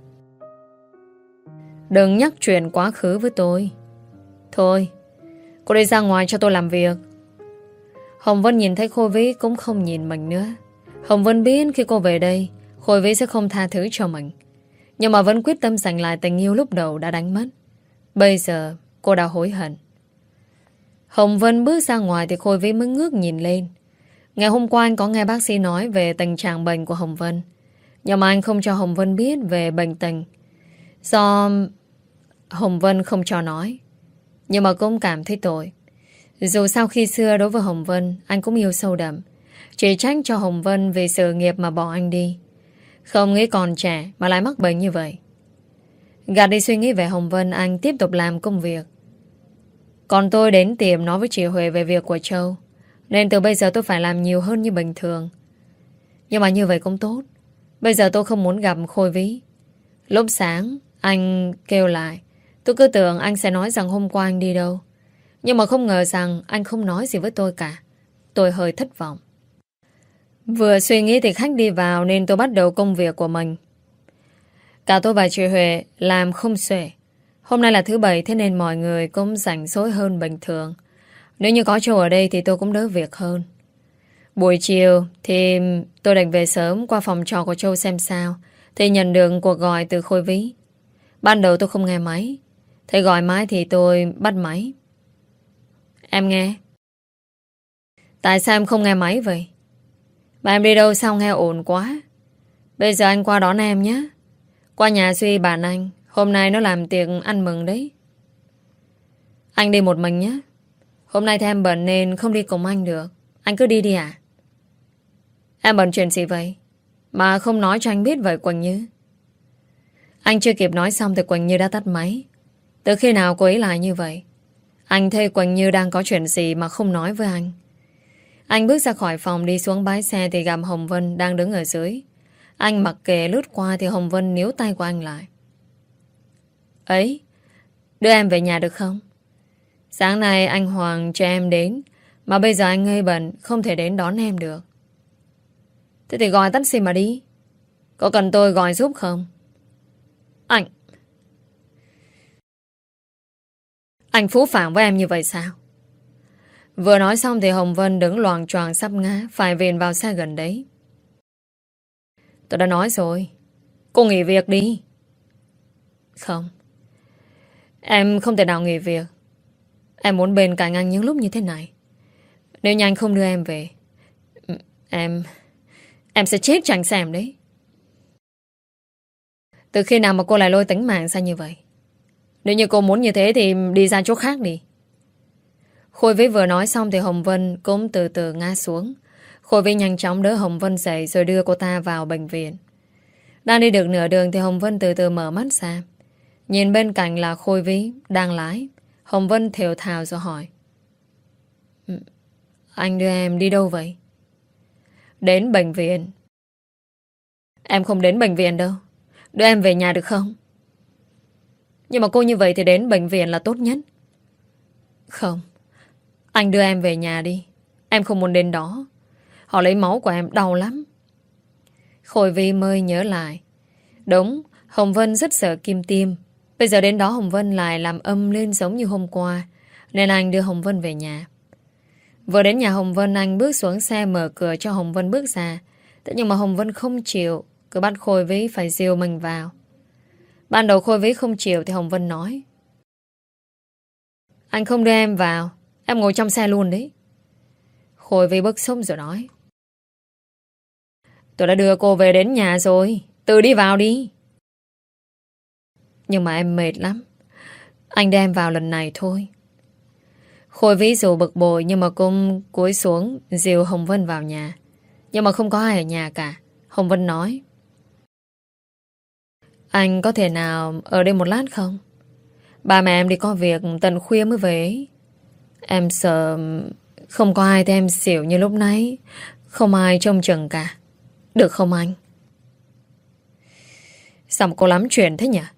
Speaker 1: Đừng nhắc chuyện quá khứ với tôi. Thôi, cô đi ra ngoài cho tôi làm việc. Hồng Vân nhìn thấy Khôi Vi cũng không nhìn mình nữa. Hồng Vân biết khi cô về đây, Khôi Vi sẽ không tha thứ cho mình, nhưng mà vẫn quyết tâm giành lại tình yêu lúc đầu đã đánh mất. Bây giờ cô đã hối hận. Hồng Vân bước ra ngoài thì Khôi Vi mới ngước nhìn lên. Ngày hôm qua anh có nghe bác sĩ nói về tình trạng bệnh của Hồng Vân, nhưng mà anh không cho Hồng Vân biết về bệnh tình, do Hồng Vân không cho nói. Nhưng mà cũng cảm thấy tội. Dù sao khi xưa đối với Hồng Vân anh cũng yêu sâu đậm, chỉ trách cho Hồng Vân vì sự nghiệp mà bỏ anh đi. Không nghĩ còn trẻ mà lại mắc bệnh như vậy. Gạt đi suy nghĩ về Hồng Vân, anh tiếp tục làm công việc. Còn tôi đến tiệm nói với chị Huệ về việc của Châu, nên từ bây giờ tôi phải làm nhiều hơn như bình thường. Nhưng mà như vậy cũng tốt. Bây giờ tôi không muốn gặp Khôi Vĩ. Lúc sáng anh kêu lại, tôi cứ tưởng anh sẽ nói rằng hôm qua anh đi đâu. Nhưng mà không ngờ rằng anh không nói gì với tôi cả. Tôi hơi thất vọng. Vừa suy nghĩ thì khách đi vào, nên tôi bắt đầu công việc của mình. Cả tôi và chị Huệ làm không xuể. Hôm nay là thứ bảy, thế nên mọi người cũng rảnh rỗi hơn bình thường. Nếu như có Châu ở đây thì tôi cũng đỡ việc hơn. Buổi chiều thì tôi định về sớm qua phòng trọ của Châu xem sao, thì nhận được cuộc gọi từ Khôi Vĩ. Ban đầu tôi không nghe máy. Thầy gọi mãi thì tôi bắt máy. Em nghe. Tại sao em không nghe máy vậy? Mà em đi đâu sao nghe ồn quá. Bây giờ anh qua đón em nhé. Qua nhà Duy bạn anh. Hôm nay nó làm tiệc ăn mừng đấy. Anh đi một mình nhé. Hôm nay thì em bận nên không đi cùng anh được. Anh cứ đi đi à? Em bận chuyện gì vậy mà không nói cho anh biết vậy Quỳnh Như? Anh chưa kịp nói xong thì Quỳnh Như đã tắt máy. Từ khi nào cô ấy lại như vậy? Anh thấy Quỳnh Như đang có chuyện gì mà không nói với anh. Anh bước ra khỏi phòng đi xuống bãi xe thì gặp Hồng Vân đang đứng ở dưới. Anh mặc kệ lướt qua thì Hồng Vân níu tay của anh lại. Ấy, đưa em về nhà được không? Sáng nay anh Hoàng cho em đến, mà bây giờ anh hơi bận, không thể đến đón em được. Thế thì gọi taxi mà đi. Có cần tôi gọi giúp không? Anh Anh phũ phàng với em như vậy sao? Vừa nói xong thì Hồng Vân đứng loạng choạng sắp ngã, phải viện vào xe gần đấy. Tôi đã nói rồi, cô nghỉ việc đi. Không, em không thể nào nghỉ việc. Em muốn bên cạnh anh những lúc như thế này. Nếu như anh không đưa em về, Em Em sẽ chết cho anh xem đấy. Từ khi nào mà cô lại lôi tính mạng ra như vậy? Nếu như cô muốn như thế thì đi ra chỗ khác đi. Khôi Vĩ vừa nói xong thì Hồng Vân cũng từ từ ngã xuống. Khôi Vĩ nhanh chóng đỡ Hồng Vân dậy rồi đưa cô ta vào bệnh viện. Đang đi được nửa đường thì Hồng Vân từ từ mở mắt ra. Nhìn bên cạnh là Khôi Vĩ đang lái. Hồng Vân thều thào rồi hỏi: Anh đưa em đi đâu vậy? Đến bệnh viện. Em không đến bệnh viện đâu. Đưa em về nhà được không? Nhưng mà cô như vậy thì đến bệnh viện là tốt nhất. Không, anh đưa em về nhà đi. Em không muốn đến đó. Họ lấy máu của em đau lắm. Khôi Vĩ mới nhớ lại. Đúng, Hồng Vân rất sợ kim tiêm. Bây giờ đến đó Hồng Vân lại làm âm lên giống như hôm qua, nên anh đưa Hồng Vân về nhà. Vừa đến nhà Hồng Vân, anh bước xuống xe mở cửa cho Hồng Vân bước ra. Thế nhưng mà Hồng Vân không chịu, cứ bắt Khôi Vĩ phải dìu mình vào. Ban đầu Khôi Vĩ không chịu thì Hồng Vân nói: Anh không đưa em vào, em ngồi trong xe luôn đấy. Khôi Vĩ bức xúc rồi nói: Tôi đã đưa cô về đến nhà rồi, tự đi vào đi. Nhưng mà em mệt lắm, anh đưa em vào lần này thôi. Khôi Vĩ dù bực bội nhưng mà cũng cúi xuống dìu Hồng Vân vào nhà. Nhưng mà không có ai ở nhà cả. Hồng Vân nói: Anh có thể nào ở đây một lát không? Ba mẹ em đi có việc tận khuya mới về. Em sợ không có ai thì em xỉu như lúc nãy. Không ai trông chừng cả. Được không anh? Sao mà cô lắm chuyện thế nhỉ?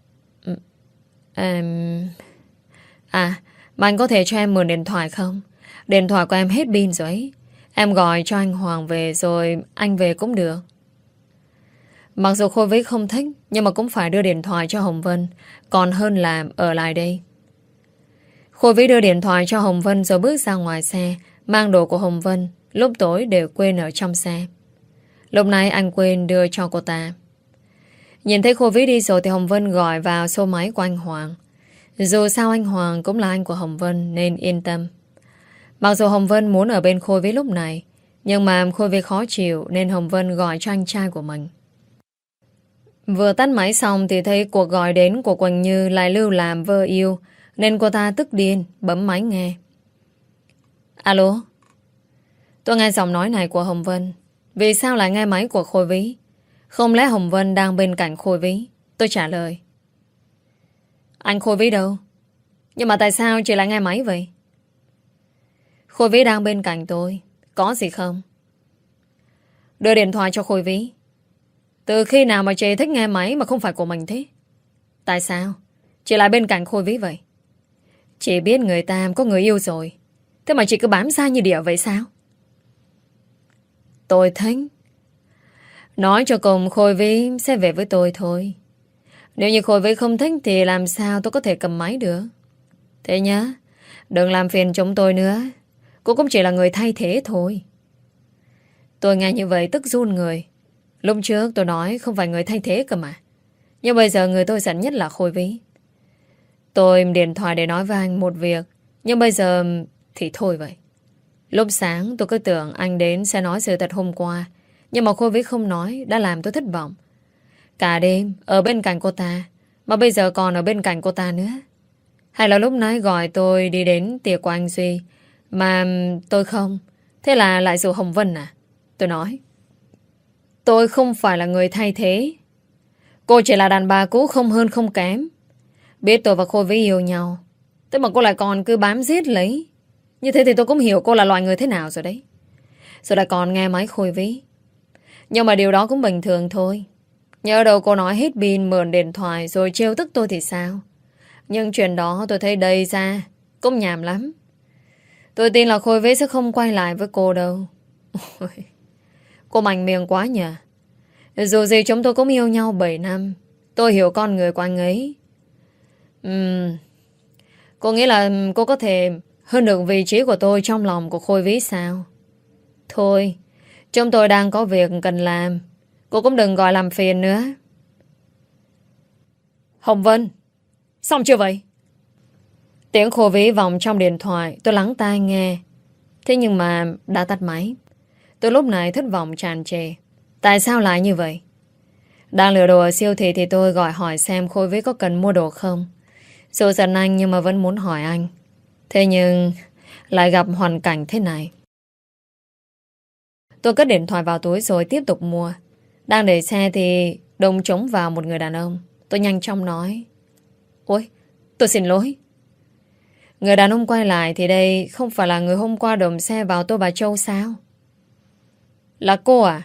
Speaker 1: Em... À, mà anh có thể cho em mượn điện thoại không? Điện thoại của em hết pin rồi ấy. Em gọi cho anh Hoàng về rồi anh về cũng được. Mặc dù Khôi Vĩ không thích, nhưng mà cũng phải đưa điện thoại cho Hồng Vân, còn hơn là ở lại đây. Khôi Vĩ đưa điện thoại cho Hồng Vân rồi bước ra ngoài xe, mang đồ của Hồng Vân, lúc tối đều quên ở trong xe. Lúc này anh quên đưa cho cô ta. Nhìn thấy Khôi Vĩ đi rồi thì Hồng Vân gọi vào số máy của anh Hoàng. Dù sao anh Hoàng cũng là anh của Hồng Vân nên yên tâm. Mặc dù Hồng Vân muốn ở bên Khôi Vĩ lúc này, nhưng mà Khôi Vĩ khó chịu nên Hồng Vân gọi cho anh trai của mình. Vừa tắt máy xong thì thấy cuộc gọi đến của Quỳnh Như lại lưu làm vơ yêu, nên cô ta tức điên bấm máy nghe. Alo. Tôi nghe giọng nói này của Hồng Vân. Vì sao lại nghe máy của Khôi Vĩ? Không lẽ Hồng Vân đang bên cạnh Khôi Vĩ? Tôi trả lời: Anh Khôi Vĩ đâu? Nhưng mà tại sao chị lại nghe máy vậy? Khôi Vĩ đang bên cạnh tôi. Có gì không? Đưa điện thoại cho Khôi Vĩ. Từ khi nào mà chị thích nghe máy mà không phải của mình thế? Tại sao chị lại bên cạnh Khôi Vĩ vậy? Chị biết người ta có người yêu rồi, thế mà chị cứ bám xa như đỉa vậy sao? Tôi thích. Nói cho cùng Khôi Vĩ sẽ về với tôi thôi. Nếu như Khôi Vĩ không thích thì làm sao tôi có thể cầm máy được. Thế nhá, đừng làm phiền chúng tôi nữa. Cô cũng chỉ là người thay thế thôi. Tôi nghe như vậy tức run người. Lúc trước tôi nói không phải người thay thế cơ mà. Nhưng bây giờ người tôi giận nhất là Khôi Vĩ. Tôi điện thoại để nói với anh một việc, nhưng bây giờ thì thôi vậy. Lúc sáng tôi cứ tưởng anh đến sẽ nói sự thật hôm qua, nhưng mà Khôi Vĩ không nói, đã làm tôi thất vọng. Cả đêm ở bên cạnh cô ta, mà bây giờ còn ở bên cạnh cô ta nữa. Hay là lúc nãy gọi tôi đi đến tiệc của anh Duy, mà tôi không. Thế là lại rủ Hồng Vân à? Tôi nói, tôi không phải là người thay thế. Cô chỉ là đàn bà cũ không hơn không kém. Biết tôi và Khôi Vĩ yêu nhau, thế mà cô lại còn cứ bám giết lấy. Như thế thì tôi cũng hiểu cô là loại người thế nào rồi đấy. Rồi lại còn nghe máy Khôi Vĩ. Nhưng mà điều đó cũng bình thường thôi. Nhớ đâu cô nói hết pin mượn điện thoại rồi trêu tức tôi thì sao? Nhưng chuyện đó tôi thấy đầy ra cũng nhàm lắm. Tôi tin là Khôi Vĩ sẽ không quay lại với cô đâu. Ôi, cô mạnh miệng quá nhỉ. Dù gì chúng tôi cũng yêu nhau bảy năm. Tôi hiểu con người của anh ấy. Ừm, Cô nghĩ là cô có thể hơn được vị trí của tôi trong lòng của Khôi Vĩ sao? Thôi, chúng tôi đang có việc cần làm. Cô cũng đừng gọi làm phiền nữa. Hồng Vân, xong chưa vậy? Tiếng Khôi Vĩ vọng trong điện thoại. Tôi lắng tai nghe. Thế nhưng mà đã tắt máy. Tôi lúc này thất vọng tràn trề. Tại sao lại như vậy? Đang lựa đồ ở siêu thị thì tôi gọi hỏi xem Khôi Vĩ có cần mua đồ không. Dù giận anh nhưng mà vẫn muốn hỏi anh. Thế nhưng lại gặp hoàn cảnh thế này. Tôi cất điện thoại vào túi rồi tiếp tục mua. Đang để xe thì đụng trúng vào một người đàn ông. Tôi nhanh chóng nói, ôi, tôi xin lỗi. Người đàn ông quay lại thì đây không phải là người hôm qua đụng xe vào tôi bà Châu sao? Là cô à?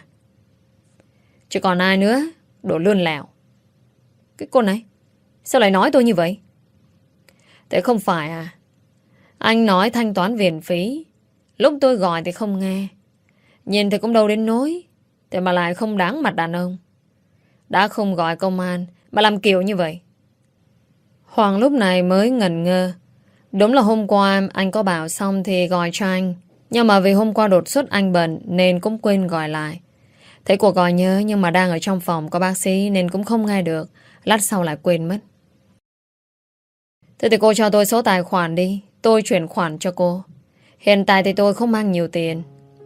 Speaker 1: Chứ còn ai nữa? Đồ lươn lẹo. Cái cô này, sao lại nói tôi như vậy? Thế không phải à? Anh nói thanh toán viện phí. Lúc tôi gọi thì không nghe. Nhìn thì cũng đâu đến nỗi. Thế mà lại không đáng mặt đàn ông. Đã không gọi công an mà làm kiểu như vậy. Hoàng lúc này mới ngẩn ngơ. Đúng là hôm qua anh có bảo xong thì gọi cho anh. Nhưng mà vì hôm qua đột xuất anh bận nên cũng quên gọi lại. Thấy cuộc gọi nhớ nhưng mà đang ở trong phòng có bác sĩ nên cũng không nghe được. Lát sau lại quên mất. Thế thì cô cho tôi số tài khoản đi. Tôi chuyển khoản cho cô. Hiện tại thì tôi không mang nhiều tiền.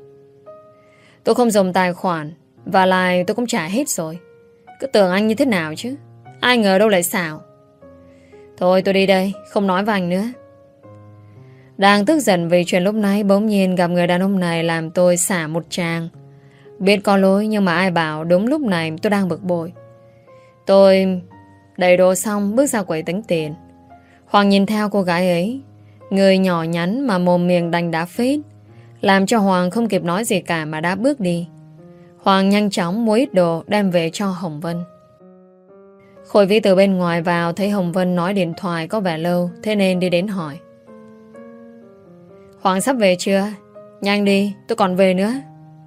Speaker 1: Tôi không dùng tài khoản. Và lại tôi cũng trả hết rồi. Cứ tưởng anh như thế nào chứ. Ai ngờ đâu lại xảo. Thôi tôi đi đây. Không nói với anh nữa. Đang tức giận vì chuyện lúc nãy bỗng nhiên gặp người đàn ông này làm tôi xả một tràng. Biết có lỗi nhưng mà ai bảo đúng lúc này tôi đang bực bội. Tôi đầy đồ xong bước ra quầy tính tiền. Hoàng nhìn theo cô gái ấy. Người nhỏ nhắn mà mồm miệng đành đá phết. Làm cho Hoàng không kịp nói gì cả mà đã bước đi. Hoàng nhanh chóng mua ít đồ đem về cho Hồng Vân. Khôi Vĩ từ bên ngoài vào thấy Hồng Vân nói điện thoại có vẻ lâu, thế nên đi đến hỏi. Hoàng sắp về chưa? Nhanh đi, tôi còn về nữa.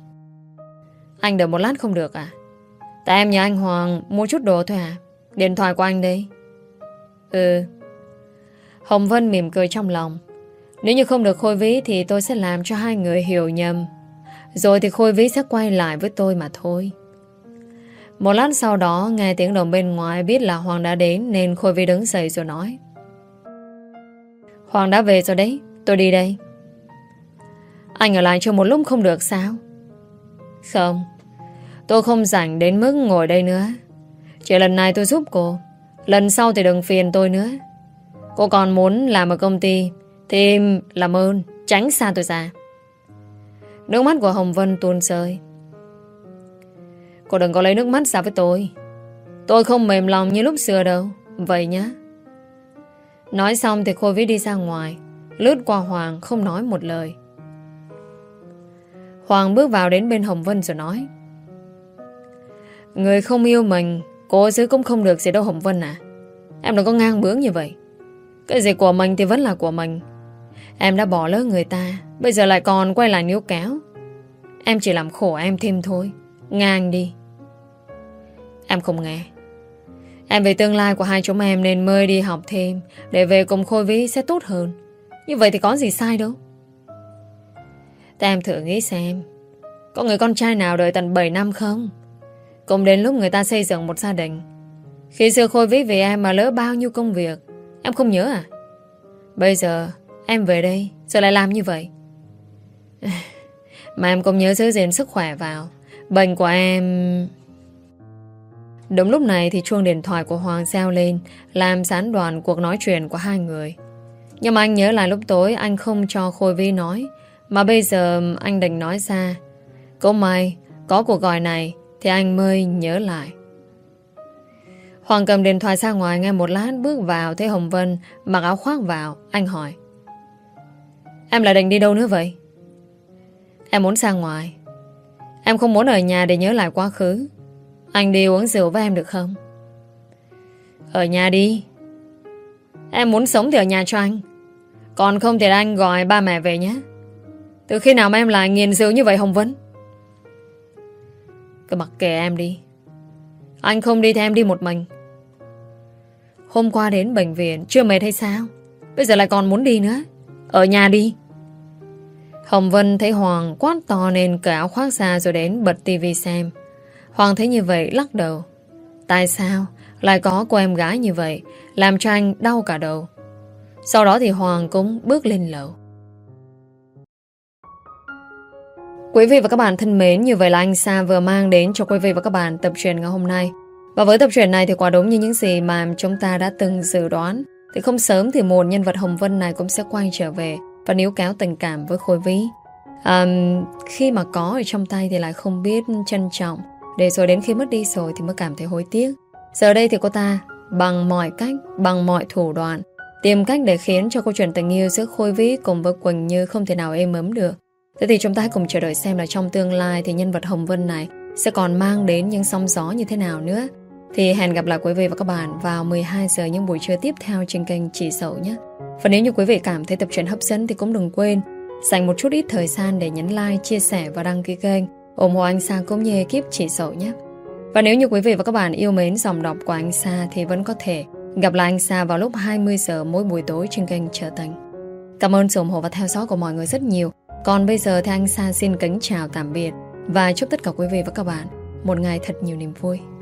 Speaker 1: Anh đợi một lát không được à? Tại em nhờ anh Hoàng mua chút đồ thôi à? Điện thoại của anh đây. Ừ. Hồng Vân mỉm cười trong lòng. Nếu như không được Khôi Vĩ thì tôi sẽ làm cho hai người hiểu nhầm. Rồi thì Khôi Vĩ sẽ quay lại với tôi mà thôi. Một lát sau đó nghe tiếng động bên ngoài biết là Hoàng đã đến nên Khôi Vĩ đứng dậy rồi nói. Hoàng đã về rồi đấy, tôi đi đây. Anh ở lại cho một lúc không được sao? Không, tôi không rảnh đến mức ngồi đây nữa. Chỉ lần này tôi giúp cô. Lần sau thì đừng phiền tôi nữa. Cô còn muốn làm ở công ty thì làm ơn tránh xa tôi ra. Nước mắt của Hồng Vân tuôn rơi. Cô đừng có lấy nước mắt ra với tôi. Tôi không mềm lòng như lúc xưa đâu. Vậy nhá. Nói xong thì Khôi Vĩ đi ra ngoài, lướt qua Hoàng không nói một lời. Hoàng bước vào đến bên Hồng Vân rồi nói: Người không yêu mình, cố giữ cũng không được gì đâu Hồng Vân à. Em đừng có ngang bướng như vậy. Cái gì của mình thì vẫn là của mình. Em đã bỏ lỡ người ta, bây giờ lại còn quay lại níu kéo. Em chỉ làm khổ em thêm thôi. Ngang đi. Em không nghe. Em vì tương lai của hai chúng em nên mới đi học thêm, để về cùng Khôi Vĩ sẽ tốt hơn. Như vậy thì có gì sai đâu. Thế em thử nghĩ xem, có người con trai nào đợi tận bảy năm không? Cùng đến lúc người ta xây dựng một gia đình. Khi xưa Khôi Vĩ vì em mà lỡ bao nhiêu công việc, em không nhớ à? Bây giờ em về đây giờ lại làm như vậy. Mà em cũng nhớ giữ gìn sức khỏe vào. Bệnh của em... Đúng lúc này thì chuông điện thoại của Hoàng reo lên, làm gián đoạn cuộc nói chuyện của hai người. Nhưng mà anh nhớ lại lúc tối anh không cho Khôi Vĩ nói, mà bây giờ anh định nói ra. Cũng may có cuộc gọi này thì anh mới nhớ lại. Hoàng cầm điện thoại ra ngoài, nghe một lát bước vào thấy Hồng Vân mặc áo khoác vào. Anh hỏi: Em lại định đi đâu nữa vậy? Em muốn ra ngoài. Em không muốn ở nhà để nhớ lại quá khứ. Anh đi uống rượu với em được không? Ở nhà đi. Em muốn sống thì ở nhà cho anh. Còn không thì anh gọi ba mẹ về nhé. Từ khi nào mà em lại nghiền rượu như vậy Hồng Vân? Cứ mặc kệ em đi. Anh không đi thì em đi một mình. Hôm qua đến bệnh viện chưa mệt hay sao? Bây giờ lại còn muốn đi nữa. Ở nhà đi. Hồng Vân thấy Hoàng quát to nên cởi áo khoác ra rồi đến bật tivi xem. Hoàng thấy như vậy lắc đầu. Tại sao lại có cô em gái như vậy, làm cho anh đau cả đầu. Sau đó thì Hoàng cũng bước lên lầu. Quý vị và các bạn thân mến, như vậy là anh Sa vừa mang đến cho quý vị và các bạn tập truyện ngày hôm nay. Và với tập truyện này thì quả đúng như những gì mà chúng ta đã từng dự đoán, thì không sớm thì một nhân vật Hồng Vân này cũng sẽ quay trở về và níu kéo tình cảm với Khôi Vĩ. à, Khi mà có ở trong tay thì lại không biết trân trọng, để rồi đến khi mất đi rồi thì mới cảm thấy hối tiếc. Giờ đây thì cô ta bằng mọi cách, bằng mọi thủ đoạn tìm cách để khiến cho câu chuyện tình yêu giữa Khôi Vĩ cùng với Quỳnh Như không thể nào êm ấm được. Thế thì chúng ta hãy cùng chờ đợi xem là trong tương lai thì nhân vật Hồng Vân này sẽ còn mang đến những sóng gió như thế nào nữa. Thì hẹn gặp lại quý vị và các bạn vào mười hai giờ những buổi trưa tiếp theo trên kênh Chị Dậu nhé. Và nếu như quý vị cảm thấy tập truyện hấp dẫn thì cũng đừng quên dành một chút ít thời gian để nhấn like, chia sẻ và đăng ký kênh, ủng hộ anh Sa cũng như ekip Chị Dậu nhé. Và nếu như quý vị và các bạn yêu mến dòng đọc của anh Sa thì vẫn có thể gặp lại anh Sa vào lúc hai mươi giờ mỗi buổi tối trên kênh Trở Tình. Cảm ơn sự ủng hộ và theo dõi của mọi người rất nhiều. Còn bây giờ thì anh Sa xin kính chào tạm biệt và chúc tất cả quý vị và các bạn một ngày thật nhiều niềm vui.